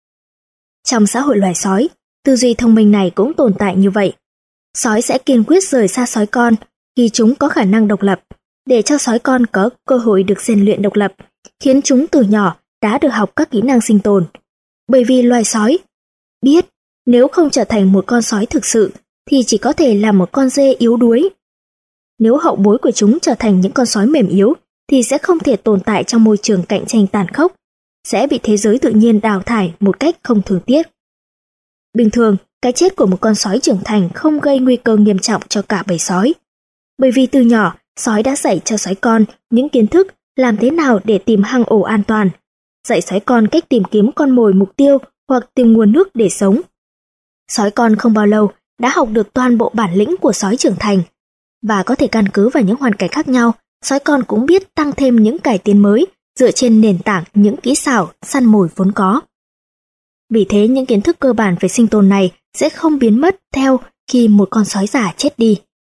Speaker 1: Trong xã hội loài sói, tư duy thông minh này cũng tồn tại như vậy. Sói sẽ kiên quyết rời xa sói con khi chúng có khả năng độc lập, để cho sói con có cơ hội được rèn luyện độc lập, khiến chúng từ nhỏ đã được học các kỹ năng sinh tồn. Bởi vì loài sói biết nếu không trở thành một con sói thực sự thì chỉ có thể là một con dê yếu đuối. Nếu hậu bối của chúng trở thành những con sói mềm yếu thì sẽ không thể tồn tại trong môi trường cạnh tranh tàn khốc, sẽ bị thế giới tự nhiên đào thải một cách không thương tiếc. Bình thường, cái chết của một con sói trưởng thành không gây nguy cơ nghiêm trọng cho cả bầy sói. Bởi vì từ nhỏ, sói đã dạy cho sói con những kiến thức làm thế nào để tìm hang ổ an toàn, dạy sói con cách tìm kiếm con mồi mục tiêu hoặc tìm nguồn nước để sống. Sói con không bao lâu đã học được toàn bộ bản lĩnh của sói trưởng thành, và có thể căn cứ vào những hoàn cảnh khác nhau, sói con cũng biết tăng thêm những cải tiến mới dựa trên nền tảng những kỹ xảo săn mồi vốn có. Vì thế những kiến thức cơ bản về sinh tồn này sẽ không biến mất theo khi một con sói già chết đi.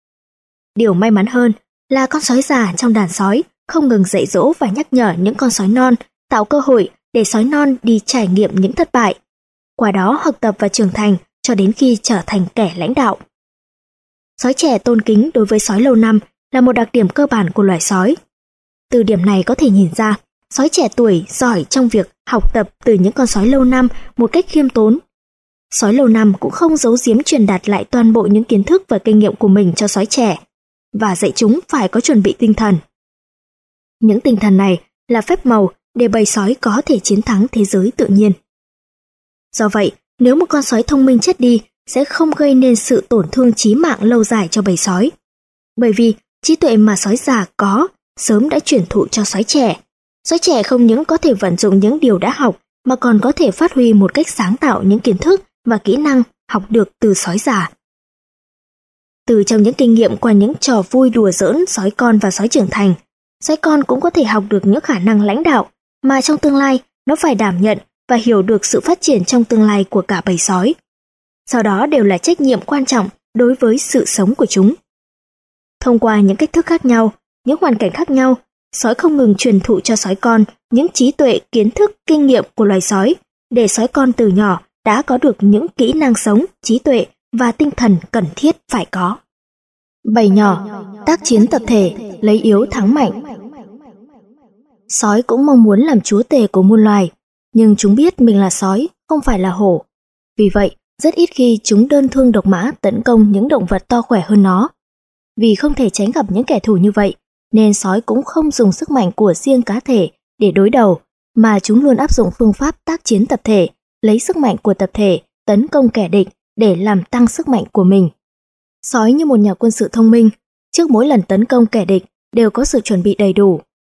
Speaker 1: Điều may mắn hơn là con sói già trong đàn sói không ngừng dạy dỗ và nhắc nhở những con sói non, tạo cơ hội để sói non đi trải nghiệm những thất bại, qua đó học tập và trưởng thành cho đến khi trở thành kẻ lãnh đạo. Sói trẻ tôn kính đối với sói lâu năm là một đặc điểm cơ bản của loài sói. Từ điểm này có thể nhìn ra, sói trẻ tuổi giỏi trong việc học tập từ những con sói lâu năm một cách khiêm tốn. Sói lâu năm cũng không giấu giếm truyền đạt lại toàn bộ những kiến thức và kinh nghiệm của mình cho sói trẻ, và dạy chúng phải có chuẩn bị tinh thần. Những tinh thần này là phép màu để bầy sói có thể chiến thắng thế giới tự nhiên. Do vậy, nếu một con sói thông minh chết đi sẽ không gây nên sự tổn thương chí mạng lâu dài cho bầy sói. Bởi vì trí tuệ mà sói già có sớm đã truyền thụ cho sói trẻ. Sói trẻ không những có thể vận dụng những điều đã học mà còn có thể phát huy một cách sáng tạo những kiến thức và kỹ năng học được từ sói già. Từ trong những kinh nghiệm qua những trò vui đùa giỡn sói con và sói trưởng thành, sói con cũng có thể học được những khả năng lãnh đạo mà trong tương lai nó phải đảm nhận và hiểu được sự phát triển trong tương lai của cả bầy sói. Sau đó đều là trách nhiệm quan trọng đối với sự sống của chúng. Thông qua những cách thức khác nhau, những hoàn cảnh khác nhau, sói không ngừng truyền thụ cho sói con những trí tuệ, kiến thức, kinh nghiệm của loài sói, để sói con từ nhỏ đã có được những kỹ năng sống, trí tuệ và tinh thần cần thiết phải có. Bầy nhỏ, tác chiến tập thể, lấy yếu thắng mạnh. Sói cũng mong muốn làm chúa tể của muôn loài, nhưng chúng biết mình là sói, không phải là hổ. Vì vậy, rất ít khi chúng đơn thương độc mã tấn công những động vật to khỏe hơn nó. Vì không thể tránh gặp những kẻ thù như vậy, nên sói cũng không dùng sức mạnh của riêng cá thể để đối đầu, mà chúng luôn áp dụng phương pháp tác chiến tập thể, lấy sức mạnh của tập thể tấn công kẻ địch để làm tăng sức mạnh của mình. Sói như một nhà quân sự thông minh, trước mỗi lần tấn công kẻ địch đều có sự chuẩn bị đầy đủ.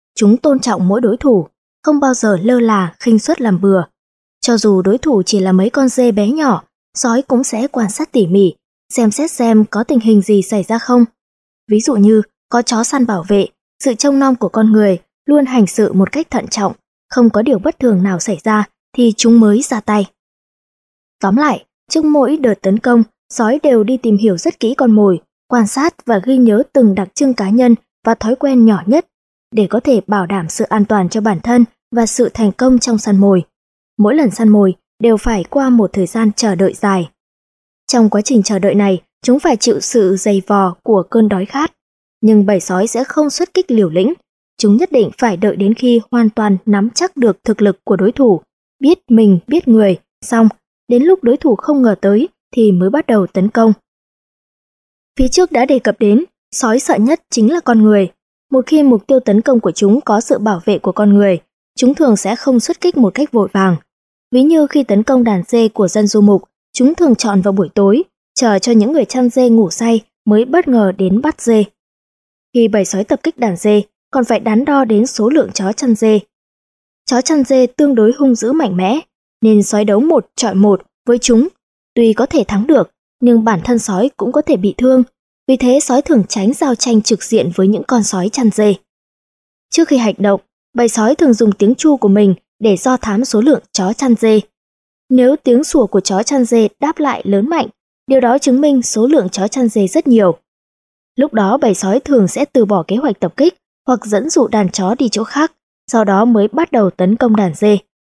Speaker 1: chúng tôn trọng mỗi đối thủ, không bao giờ lơ là khinh suất làm bừa. Cho dù đối thủ chỉ là mấy con dê bé nhỏ, sói cũng sẽ quan sát tỉ mỉ, xem xét xem có tình hình gì xảy ra không. Ví dụ như có chó săn bảo vệ, sự trông nom của con người luôn hành sự một cách thận trọng, không có điều bất thường nào xảy ra thì chúng mới ra tay. Tóm lại, trước mỗi đợt tấn công, sói đều đi tìm hiểu rất kỹ con mồi, quan sát và ghi nhớ từng đặc trưng cá nhân và thói quen nhỏ nhất để có thể bảo đảm sự an toàn cho bản thân và sự thành công trong săn mồi. Mỗi lần săn mồi đều phải qua một thời gian chờ đợi dài. Trong quá trình chờ đợi này, chúng phải chịu sự dày vò của cơn đói khát. Nhưng bầy sói sẽ không xuất kích liều lĩnh. Chúng nhất định phải đợi đến khi hoàn toàn nắm chắc được thực lực của đối thủ, biết mình biết người, xong, đến lúc đối thủ không ngờ tới thì mới bắt đầu tấn công. Phía trước đã đề cập đến, sói sợ nhất chính là con người. Một khi mục tiêu tấn công của chúng có sự bảo vệ của con người, chúng thường sẽ không xuất kích một cách vội vàng. Ví như khi tấn công đàn dê của dân du mục, chúng thường chọn vào buổi tối, chờ cho những người chăn dê ngủ say mới bất ngờ đến bắt dê. Khi bầy sói tập kích đàn dê, còn phải đắn đo đến số lượng chó chăn dê. Chó chăn dê tương đối hung dữ mạnh mẽ, nên sói đấu một chọi một với chúng. Tuy có thể thắng được, nhưng bản thân sói cũng có thể bị thương, vì thế sói thường tránh giao tranh trực diện với những con sói chăn dê. Trước khi hành động, bầy sói thường dùng tiếng tru của mình để do thám số lượng chó chăn dê. Nếu tiếng sủa của chó chăn dê đáp lại lớn mạnh, điều đó chứng minh số lượng chó chăn dê rất nhiều. Lúc đó bầy sói thường sẽ từ bỏ kế hoạch tập kích hoặc dẫn dụ đàn chó đi chỗ khác, sau đó mới bắt đầu tấn công đàn dê.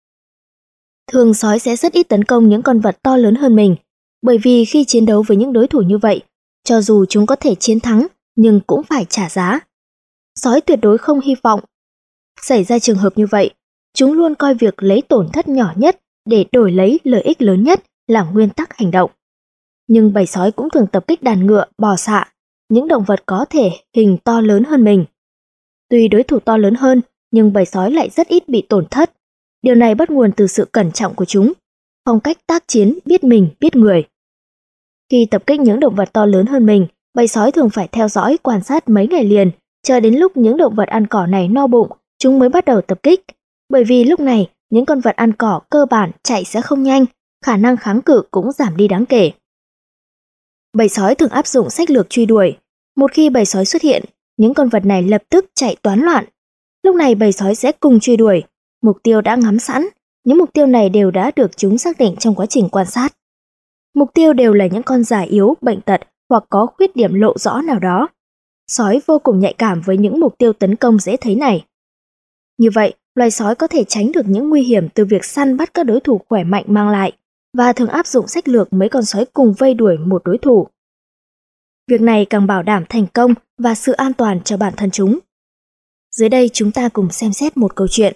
Speaker 1: Thường sói sẽ rất ít tấn công những con vật to lớn hơn mình, bởi vì khi chiến đấu với những đối thủ như vậy, cho dù chúng có thể chiến thắng nhưng cũng phải trả giá. Sói tuyệt đối không hy vọng xảy ra trường hợp như vậy, chúng luôn coi việc lấy tổn thất nhỏ nhất để đổi lấy lợi ích lớn nhất là nguyên tắc hành động. Nhưng bầy sói cũng thường tập kích đàn ngựa, bò sạ, những động vật có thể hình to lớn hơn mình. Tuy đối thủ to lớn hơn, nhưng bầy sói lại rất ít bị tổn thất. Điều này bắt nguồn từ sự cẩn trọng của chúng, phong cách tác chiến biết mình biết người. Khi tập kích những động vật to lớn hơn mình, bầy sói thường phải theo dõi quan sát mấy ngày liền, chờ đến lúc những động vật ăn cỏ này no bụng, chúng mới bắt đầu tập kích. Bởi vì lúc này, những con vật ăn cỏ cơ bản chạy sẽ không nhanh, khả năng kháng cự cũng giảm đi đáng kể. Bầy sói thường áp dụng sách lược truy đuổi. Một khi bầy sói xuất hiện, những con vật này lập tức chạy toán loạn. Lúc này bầy sói sẽ cùng truy đuổi. Mục tiêu đã ngắm sẵn, những mục tiêu này đều đã được chúng xác định trong quá trình quan sát. Mục tiêu đều là những con già yếu, bệnh tật hoặc có khuyết điểm lộ rõ nào đó. Sói vô cùng nhạy cảm với những mục tiêu tấn công dễ thấy này. Như vậy, loài sói có thể tránh được những nguy hiểm từ việc săn bắt các đối thủ khỏe mạnh mang lại, và thường áp dụng sách lược mấy con sói cùng vây đuổi một đối thủ. Việc này càng bảo đảm thành công và sự an toàn cho bản thân chúng. Dưới đây chúng ta cùng xem xét một câu chuyện.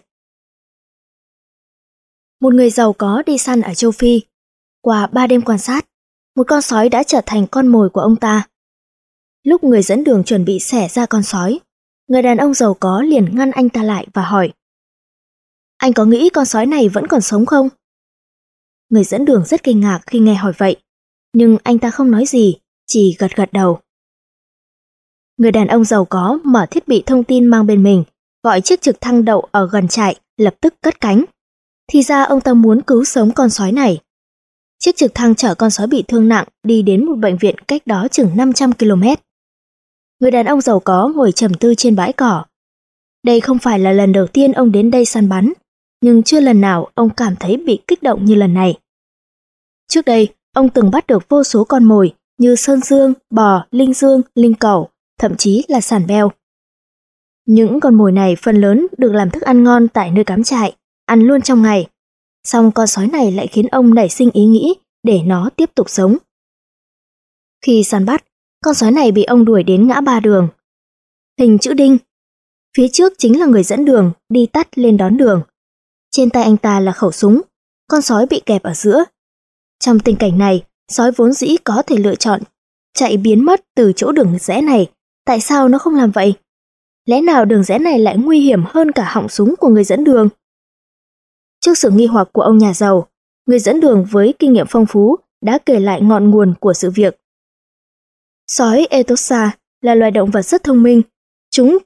Speaker 1: Một người giàu có đi săn ở châu Phi. Qua ba đêm quan sát, một con sói đã trở thành con mồi của ông ta. Lúc người dẫn đường chuẩn bị xẻ ra con sói, người đàn ông giàu có liền ngăn anh ta lại và hỏi: "Anh có nghĩ con sói này vẫn còn sống không?" Người dẫn đường rất kinh ngạc khi nghe hỏi vậy, nhưng anh ta không nói gì, chỉ gật gật đầu. Người đàn ông giàu có mở thiết bị thông tin mang bên mình, gọi chiếc trực thăng đậu ở gần trại, lập tức cất cánh. Thì ra ông ta muốn cứu sống con sói này. Chiếc trực thăng chở con sói bị thương nặng đi đến một bệnh viện cách đó chừng năm trăm ki lô mét. Người đàn ông giàu có ngồi trầm tư trên bãi cỏ. Đây không phải là lần đầu tiên ông đến đây săn bắn, nhưng chưa lần nào ông cảm thấy bị kích động như lần này. Trước đây, ông từng bắt được vô số con mồi như sơn dương, bò, linh dương, linh cẩu, thậm chí là sàn beo. Những con mồi này phần lớn được làm thức ăn ngon tại nơi cắm trại, ăn luôn trong ngày. Song con sói này lại khiến ông nảy sinh ý nghĩ để nó tiếp tục sống. Khi săn bắt, con sói này bị ông đuổi đến ngã ba đường. Hình chữ đinh. Phía trước chính là người dẫn đường đi tắt lên đón đường. Trên tay anh ta là khẩu súng, con sói bị kẹp ở giữa. Trong tình cảnh này, sói vốn dĩ có thể lựa chọn chạy biến mất từ chỗ đường rẽ này. Tại sao nó không làm vậy? Lẽ nào đường rẽ này lại nguy hiểm hơn cả họng súng của người dẫn đường? Trước sự nghi hoặc của ông nhà giàu, người dẫn đường với kinh nghiệm phong phú đã kể lại ngọn nguồn của sự việc. Sói Etosa là loài động vật rất thông minh. Chúng biết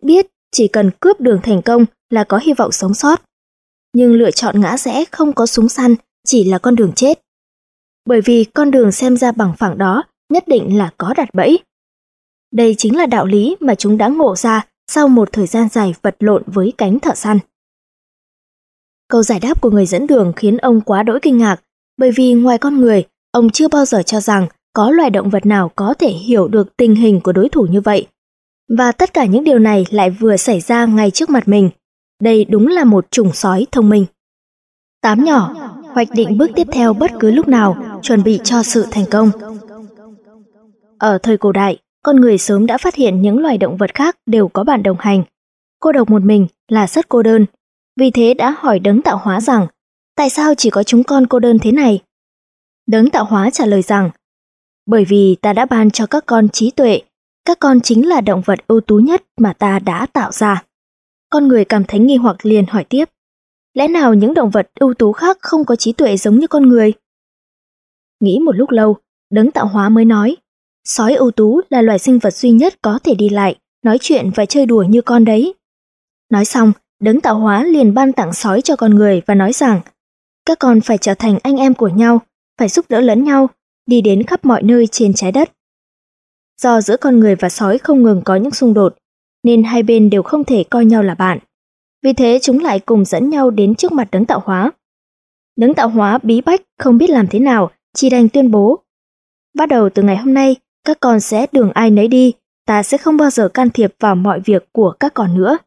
Speaker 1: chỉ cần cướp đường thành công là có hy vọng sống sót. Nhưng lựa chọn ngã rẽ không có súng săn chỉ là con đường chết. Bởi vì con đường xem ra bằng phẳng đó nhất định là có đặt bẫy. Đây chính là đạo lý mà chúng đã ngộ ra sau một thời gian dài vật lộn với cánh thợ săn. Câu giải đáp của người dẫn đường khiến ông quá đỗi kinh ngạc, bởi vì ngoài con người, ông chưa bao giờ cho rằng có loài động vật nào có thể hiểu được tình hình của đối thủ như vậy. Và tất cả những điều này lại vừa xảy ra ngay trước mặt mình. Đây đúng là một chủng sói thông minh. Tám nhỏ, hoạch định bước tiếp theo bất cứ lúc nào, chuẩn bị cho sự thành công. Ở thời cổ đại, con người sớm đã phát hiện những loài động vật khác đều có bạn đồng hành. Cô độc một mình là rất cô đơn. Vì thế đã hỏi đấng tạo hóa rằng, tại sao chỉ có chúng con cô đơn thế này? Đấng tạo hóa trả lời rằng, bởi vì ta đã ban cho các con trí tuệ, các con chính là động vật ưu tú nhất mà ta đã tạo ra. Con người cảm thấy nghi hoặc liền hỏi tiếp, lẽ nào những động vật ưu tú khác không có trí tuệ giống như con người? Nghĩ một lúc lâu, đấng tạo hóa mới nói, sói ưu tú là loài sinh vật duy nhất có thể đi lại, nói chuyện và chơi đùa như con đấy. Nói xong, đấng tạo hóa liền ban tặng sói cho con người và nói rằng, các con phải trở thành anh em của nhau, phải giúp đỡ lẫn nhau, đi đến khắp mọi nơi trên trái đất. Do giữa con người và sói không ngừng có những xung đột, nên hai bên đều không thể coi nhau là bạn. Vì thế chúng lại cùng dẫn nhau đến trước mặt đấng tạo hóa. Đấng tạo hóa bí bách không biết làm thế nào, chỉ đành tuyên bố, bắt đầu từ ngày hôm nay, các con sẽ đường ai nấy đi, ta sẽ không bao giờ can thiệp vào mọi việc của các con nữa.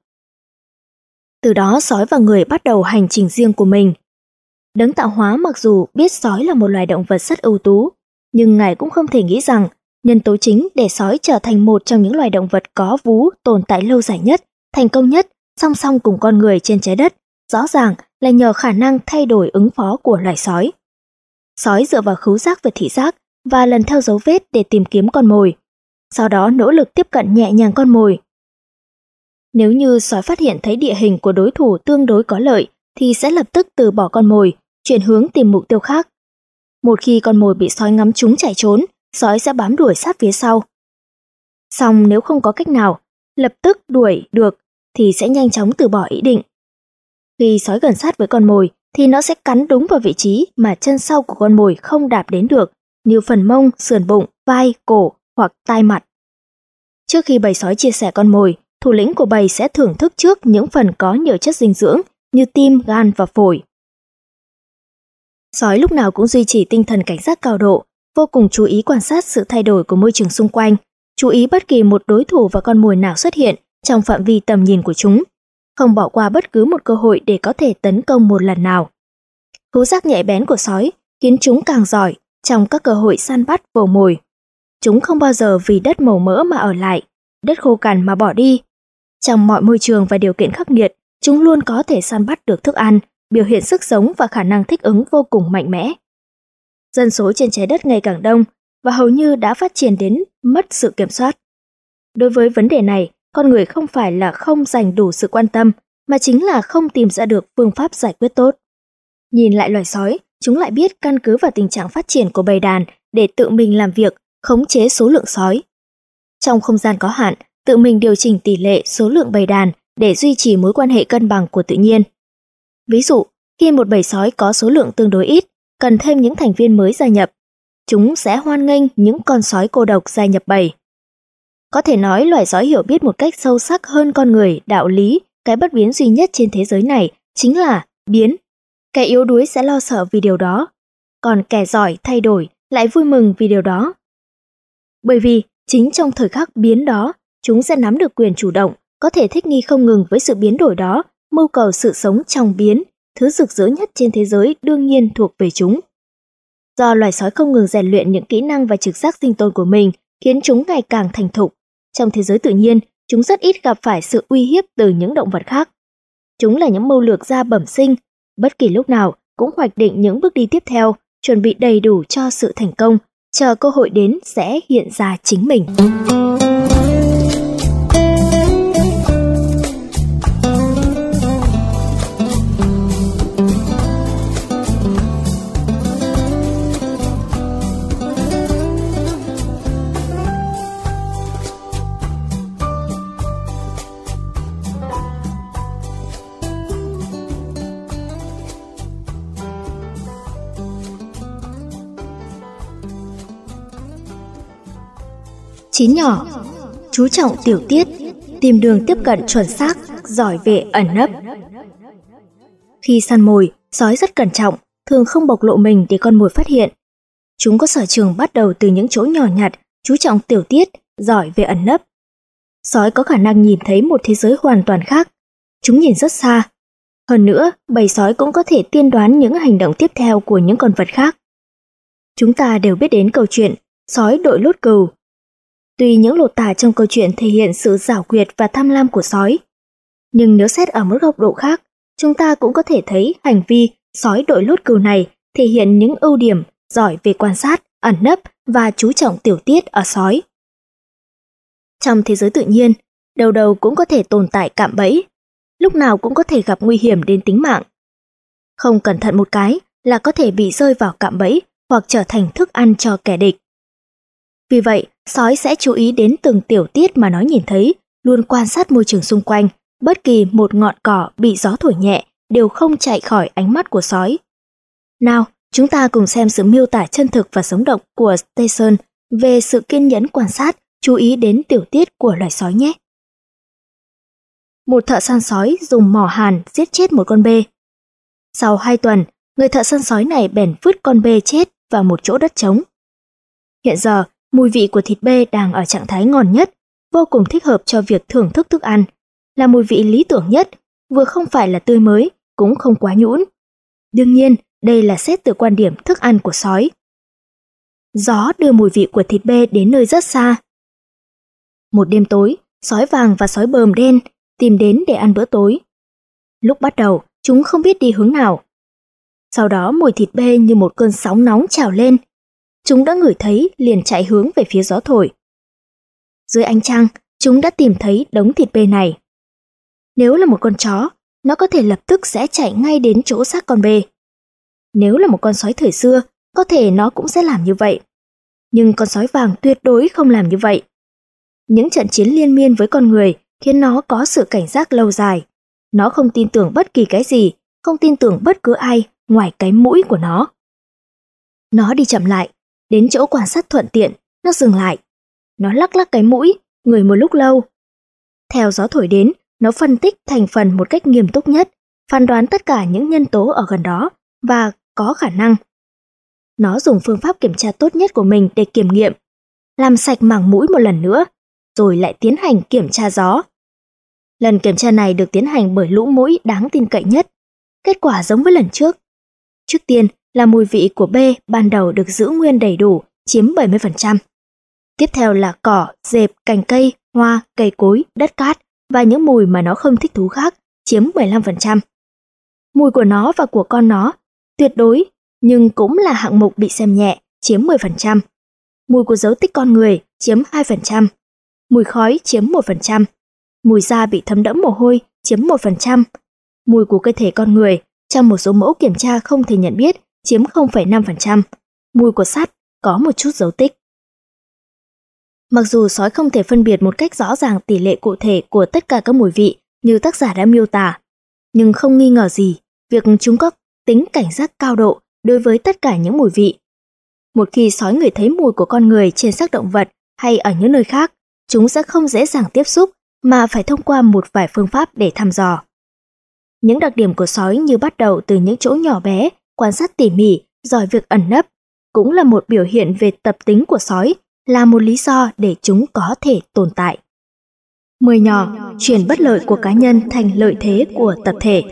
Speaker 1: Từ đó sói và người bắt đầu hành trình riêng của mình. Đấng tạo hóa mặc dù biết sói là một loài động vật rất ưu tú, nhưng ngài cũng không thể nghĩ rằng nhân tố chính để sói trở thành một trong những loài động vật có vú tồn tại lâu dài nhất, thành công nhất, song song cùng con người trên trái đất, rõ ràng là nhờ khả năng thay đổi ứng phó của loài sói. Sói dựa vào khứu giác và thị giác và lần theo dấu vết để tìm kiếm con mồi, sau đó nỗ lực tiếp cận nhẹ nhàng con mồi. Nếu như sói phát hiện thấy địa hình của đối thủ tương đối có lợi, thì sẽ lập tức từ bỏ con mồi, chuyển hướng tìm mục tiêu khác. Một khi con mồi bị sói ngắm trúng chạy trốn, sói sẽ bám đuổi sát phía sau. Song nếu không có cách nào lập tức đuổi được thì sẽ nhanh chóng từ bỏ ý định. Khi sói gần sát với con mồi thì nó sẽ cắn đúng vào vị trí mà chân sau của con mồi không đạp đến được, như phần mông, sườn bụng, vai, cổ hoặc tai mặt. Trước khi bầy sói chia sẻ con mồi, thủ lĩnh của bầy sẽ thưởng thức trước những phần có nhiều chất dinh dưỡng như tim, gan và phổi. Sói lúc nào cũng duy trì tinh thần cảnh giác cao độ, vô cùng chú ý quan sát sự thay đổi của môi trường xung quanh, chú ý bất kỳ một đối thủ và con mồi nào xuất hiện trong phạm vi tầm nhìn của chúng, không bỏ qua bất cứ một cơ hội để có thể tấn công một lần nào. Khứu giác nhạy bén của sói khiến chúng càng giỏi trong các cơ hội săn bắt vồ mồi. Chúng không bao giờ vì đất màu mỡ mà ở lại, đất khô cằn mà bỏ đi. Trong mọi môi trường và điều kiện khắc nghiệt, chúng luôn có thể săn bắt được thức ăn, biểu hiện sức sống và khả năng thích ứng vô cùng mạnh mẽ. Dân số trên trái đất ngày càng đông và hầu như đã phát triển đến mất sự kiểm soát. Đối với vấn đề này, con người không phải là không dành đủ sự quan tâm, mà chính là không tìm ra được phương pháp giải quyết tốt. Nhìn lại loài sói, chúng lại biết căn cứ vào tình trạng phát triển của bầy đàn để tự mình làm việc, khống chế số lượng sói. Trong không gian có hạn, tự mình điều chỉnh tỷ lệ số lượng bầy đàn để duy trì mối quan hệ cân bằng của tự nhiên. Ví dụ, khi một bầy sói có số lượng tương đối ít, cần thêm những thành viên mới gia nhập, chúng sẽ hoan nghênh những con sói cô độc gia nhập bầy. Có thể nói loài sói hiểu biết một cách sâu sắc hơn con người đạo lý, cái bất biến duy nhất trên thế giới này chính là biến. Kẻ yếu đuối sẽ lo sợ vì điều đó, còn kẻ giỏi thay đổi lại vui mừng vì điều đó. Bởi vì chính trong thời khắc biến đó, chúng sẽ nắm được quyền chủ động, có thể thích nghi không ngừng với sự biến đổi đó, mưu cầu sự sống trong biến, thứ rực rỡ nhất trên thế giới đương nhiên thuộc về chúng. Do loài sói không ngừng rèn luyện những kỹ năng và trực giác sinh tồn của mình, khiến chúng ngày càng thành thục. Trong thế giới tự nhiên, chúng rất ít gặp phải sự uy hiếp từ những động vật khác. Chúng là những mưu lược gia bẩm sinh, bất kỳ lúc nào cũng hoạch định những bước đi tiếp theo, chuẩn bị đầy đủ cho sự thành công, chờ cơ hội đến sẽ hiện ra chính mình. Chín nhỏ, chú trọng tiểu tiết, tìm đường tiếp cận chuẩn xác, giỏi về ẩn nấp. Khi săn mồi, sói rất cẩn trọng, thường không bộc lộ mình để con mồi phát hiện. Chúng có sở trường bắt đầu từ những chỗ nhỏ nhặt, chú trọng tiểu tiết, giỏi về ẩn nấp. Sói có khả năng nhìn thấy một thế giới hoàn toàn khác. Chúng nhìn rất xa. Hơn nữa, bầy sói cũng có thể tiên đoán những hành động tiếp theo của những con vật khác. Chúng ta đều biết đến câu chuyện sói đội lốt cừu. Tuy những lột tả trong câu chuyện thể hiện sự giảo quyệt và tham lam của sói, nhưng nếu xét ở một góc độ khác, chúng ta cũng có thể thấy hành vi sói đội lốt cừu này thể hiện những ưu điểm giỏi về quan sát, ẩn nấp và chú trọng tiểu tiết ở sói. Trong thế giới tự nhiên, đầu đầu cũng có thể tồn tại cạm bẫy, lúc nào cũng có thể gặp nguy hiểm đến tính mạng. Không cẩn thận một cái là có thể bị rơi vào cạm bẫy hoặc trở thành thức ăn cho kẻ địch. Vì vậy, sói sẽ chú ý đến từng tiểu tiết mà nó nhìn thấy, luôn quan sát môi trường xung quanh, bất kỳ một ngọn cỏ bị gió thổi nhẹ đều không chạy khỏi ánh mắt của sói. Nào, chúng ta cùng xem sự miêu tả chân thực và sống động của Stevenson về sự kiên nhẫn quan sát, chú ý đến tiểu tiết của loài sói nhé. Một thợ săn sói dùng mỏ hàn giết chết một con bê. Sau hai tuần, người thợ săn sói này bèn vứt con bê chết vào một chỗ đất trống. Hiện giờ, mùi vị của thịt bê đang ở trạng thái ngon nhất, vô cùng thích hợp cho việc thưởng thức thức ăn, là mùi vị lý tưởng nhất, vừa không phải là tươi mới, cũng không quá nhũn. Đương nhiên, đây là xét từ quan điểm thức ăn của sói. Gió đưa mùi vị của thịt bê đến nơi rất xa. Một đêm tối, sói vàng và sói bờm đen tìm đến để ăn bữa tối. Lúc bắt đầu, chúng không biết đi hướng nào. Sau đó mùi thịt bê như một cơn sóng nóng trào lên. Chúng đã ngửi thấy liền chạy hướng về phía gió thổi. Dưới ánh trăng, chúng đã tìm thấy đống thịt bê này. Nếu là một con chó, nó có thể lập tức sẽ chạy ngay đến chỗ xác con bê. Nếu là một con sói thời xưa, có thể nó cũng sẽ làm như vậy. Nhưng con sói vàng tuyệt đối không làm như vậy. Những trận chiến liên miên với con người khiến nó có sự cảnh giác lâu dài. Nó không tin tưởng bất kỳ cái gì, không tin tưởng bất cứ ai ngoài cái mũi của nó. Nó đi chậm lại, đến chỗ quan sát thuận tiện, nó dừng lại. Nó lắc lắc cái mũi, ngửi một lúc lâu. Theo gió thổi đến, nó phân tích thành phần một cách nghiêm túc nhất, phán đoán tất cả những nhân tố ở gần đó và có khả năng. Nó dùng phương pháp kiểm tra tốt nhất của mình để kiểm nghiệm, làm sạch màng mũi một lần nữa, rồi lại tiến hành kiểm tra gió. Lần kiểm tra này được tiến hành bởi lũ mũi đáng tin cậy nhất. Kết quả giống với lần trước. Trước tiên là mùi vị của bê ban đầu được giữ nguyên đầy đủ, chiếm bảy mươi phần trăm. Tiếp theo là cỏ, dẹp, cành cây, hoa, cây cối, đất cát và những mùi mà nó không thích thú khác, chiếm mười lăm phần trăm. Mùi của nó và của con nó tuyệt đối, nhưng cũng là hạng mục bị xem nhẹ, chiếm mười phần trăm. Mùi của dấu tích con người chiếm hai phần trăm. Mùi khói chiếm một phần trăm. Mùi da bị thấm đẫm mồ hôi chiếm một phần trăm. Mùi của cơ thể con người trong một số mẫu kiểm tra không thể nhận biết chiếm không phẩy năm phần trăm. Mùi của sắt có một chút dấu tích. Mặc dù sói không thể phân biệt một cách rõ ràng tỷ lệ cụ thể của tất cả các mùi vị như tác giả đã miêu tả, nhưng không nghi ngờ gì việc chúng có tính cảnh giác cao độ đối với tất cả những mùi vị. Một khi sói ngửi thấy mùi của con người trên xác động vật hay ở những nơi khác, chúng sẽ không dễ dàng tiếp xúc mà phải thông qua một vài phương pháp để thăm dò. Những đặc điểm của sói như bắt đầu từ những chỗ nhỏ bé, quan sát tỉ mỉ, giỏi việc ẩn nấp, cũng là một biểu hiện về tập tính của sói, là một lý do để chúng có thể tồn tại. Mười nhỏ, chuyển bất lợi của cá nhân thành lợi thế của tập thể.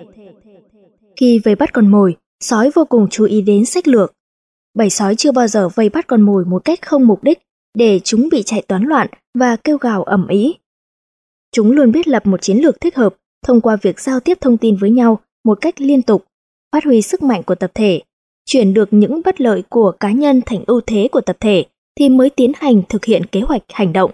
Speaker 1: Khi vây bắt con mồi, sói vô cùng chú ý đến sách lược. Bầy sói chưa bao giờ vây bắt con mồi một cách không mục đích để chúng bị chạy toán loạn và kêu gào ầm ĩ. Chúng luôn biết lập một chiến lược thích hợp thông qua việc giao tiếp thông tin với nhau một cách liên tục, phát huy sức mạnh của tập thể, chuyển được những bất lợi của cá nhân thành ưu thế của tập thể thì mới tiến hành thực hiện kế hoạch hành động.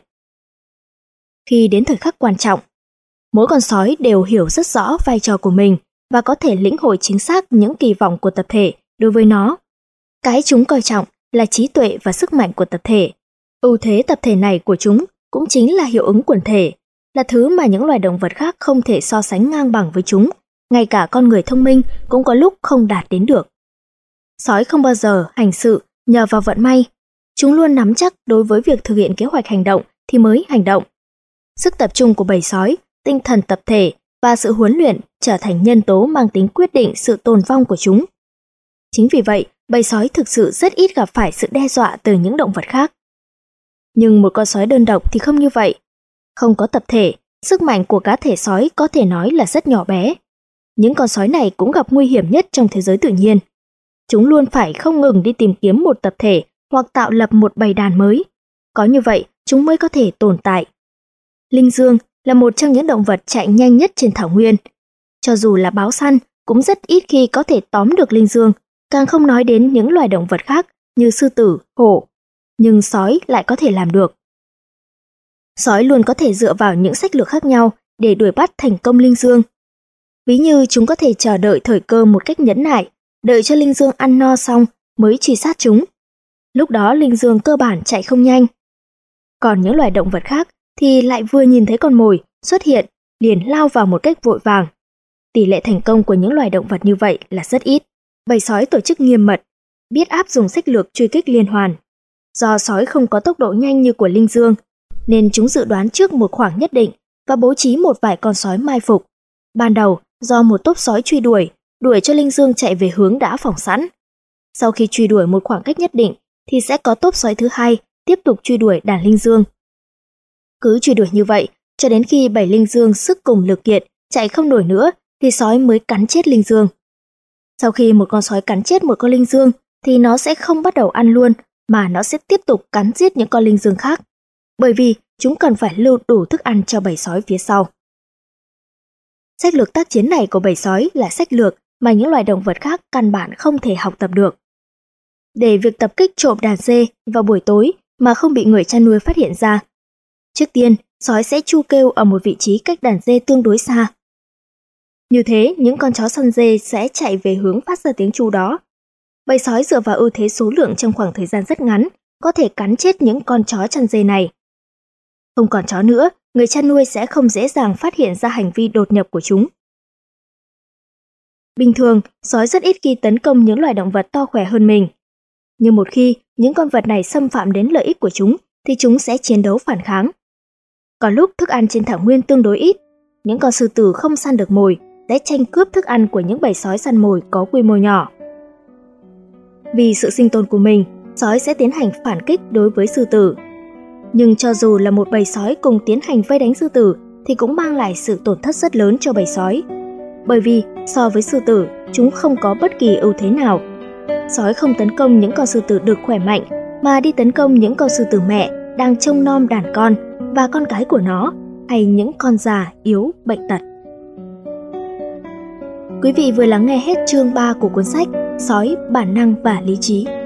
Speaker 1: Khi đến thời khắc quan trọng, mỗi con sói đều hiểu rất rõ vai trò của mình và có thể lĩnh hội chính xác những kỳ vọng của tập thể đối với nó. Cái chúng coi trọng là trí tuệ và sức mạnh của tập thể. Ưu thế tập thể này của chúng cũng chính là hiệu ứng quần thể, là thứ mà những loài động vật khác không thể so sánh ngang bằng với chúng, ngay cả con người thông minh cũng có lúc không đạt đến được. Sói không bao giờ hành sự nhờ vào vận may. Chúng luôn nắm chắc đối với việc thực hiện kế hoạch hành động thì mới hành động. Sức tập trung của bầy sói, tinh thần tập thể và sự huấn luyện trở thành nhân tố mang tính quyết định sự tồn vong của chúng. Chính vì vậy, bầy sói thực sự rất ít gặp phải sự đe dọa từ những động vật khác. Nhưng một con sói đơn độc thì không như vậy. Không có tập thể, sức mạnh của cá thể sói có thể nói là rất nhỏ bé. Những con sói này cũng gặp nguy hiểm nhất trong thế giới tự nhiên. Chúng luôn phải không ngừng đi tìm kiếm một tập thể hoặc tạo lập một bầy đàn mới. Có như vậy, chúng mới có thể tồn tại. Linh dương là một trong những động vật chạy nhanh nhất trên thảo nguyên. Cho dù là báo săn, cũng rất ít khi có thể tóm được linh dương, càng không nói đến những loài động vật khác như sư tử, hổ. Nhưng sói lại có thể làm được. Sói luôn có thể dựa vào những sách lược khác nhau để đuổi bắt thành công linh dương. Ví như chúng có thể chờ đợi thời cơ một cách nhẫn nại, đợi cho linh dương ăn no xong mới truy sát chúng. Lúc đó linh dương cơ bản chạy không nhanh. Còn những loài động vật khác thì lại vừa nhìn thấy con mồi xuất hiện, liền lao vào một cách vội vàng. Tỷ lệ thành công của những loài động vật như vậy là rất ít. Bầy sói tổ chức nghiêm mật, biết áp dụng sách lược truy kích liên hoàn. Do sói không có tốc độ nhanh như của linh dương, nên chúng dự đoán trước một khoảng nhất định và bố trí một vài con sói mai phục. Ban đầu, do một tốp sói truy đuổi, đuổi cho linh dương chạy về hướng đã phòng sẵn. Sau khi truy đuổi một khoảng cách nhất định, thì sẽ có tốp sói thứ hai tiếp tục truy đuổi đàn linh dương. Cứ truy đuổi như vậy, cho đến khi bầy linh dương sức cùng lực kiệt, chạy không nổi nữa, thì sói mới cắn chết linh dương. Sau khi một con sói cắn chết một con linh dương, thì nó sẽ không bắt đầu ăn luôn, mà nó sẽ tiếp tục cắn giết những con linh dương khác, bởi vì chúng cần phải lưu đủ thức ăn cho bầy sói phía sau. Sách lược tác chiến này của bầy sói là sách lược mà những loài động vật khác căn bản không thể học tập được. Để việc tập kích trộm đàn dê vào buổi tối mà không bị người chăn nuôi phát hiện ra, trước tiên sói sẽ chu kêu ở một vị trí cách đàn dê tương đối xa. Như thế, những con chó săn dê sẽ chạy về hướng phát ra tiếng chu đó. Bầy sói dựa vào ưu thế số lượng trong khoảng thời gian rất ngắn, có thể cắn chết những con chó chăn dê này. Không còn chó nữa, người chăn nuôi sẽ không dễ dàng phát hiện ra hành vi đột nhập của chúng. Bình thường, sói rất ít khi tấn công những loài động vật to khỏe hơn mình. Nhưng một khi những con vật này xâm phạm đến lợi ích của chúng, thì chúng sẽ chiến đấu phản kháng. Còn lúc thức ăn trên thảo nguyên tương đối ít, những con sư tử không săn được mồi sẽ tranh cướp thức ăn của những bầy sói săn mồi có quy mô nhỏ. Vì sự sinh tồn của mình, sói sẽ tiến hành phản kích đối với sư tử. Nhưng cho dù là một bầy sói cùng tiến hành vây đánh sư tử thì cũng mang lại sự tổn thất rất lớn cho bầy sói. Bởi vì so với sư tử, chúng không có bất kỳ ưu thế nào. Sói không tấn công những con sư tử đực khỏe mạnh mà đi tấn công những con sư tử mẹ đang trông nom đàn con và con cái của nó, hay những con già yếu bệnh tật. Quý vị vừa lắng nghe hết chương ba của cuốn sách Sói, bản năng và lý trí.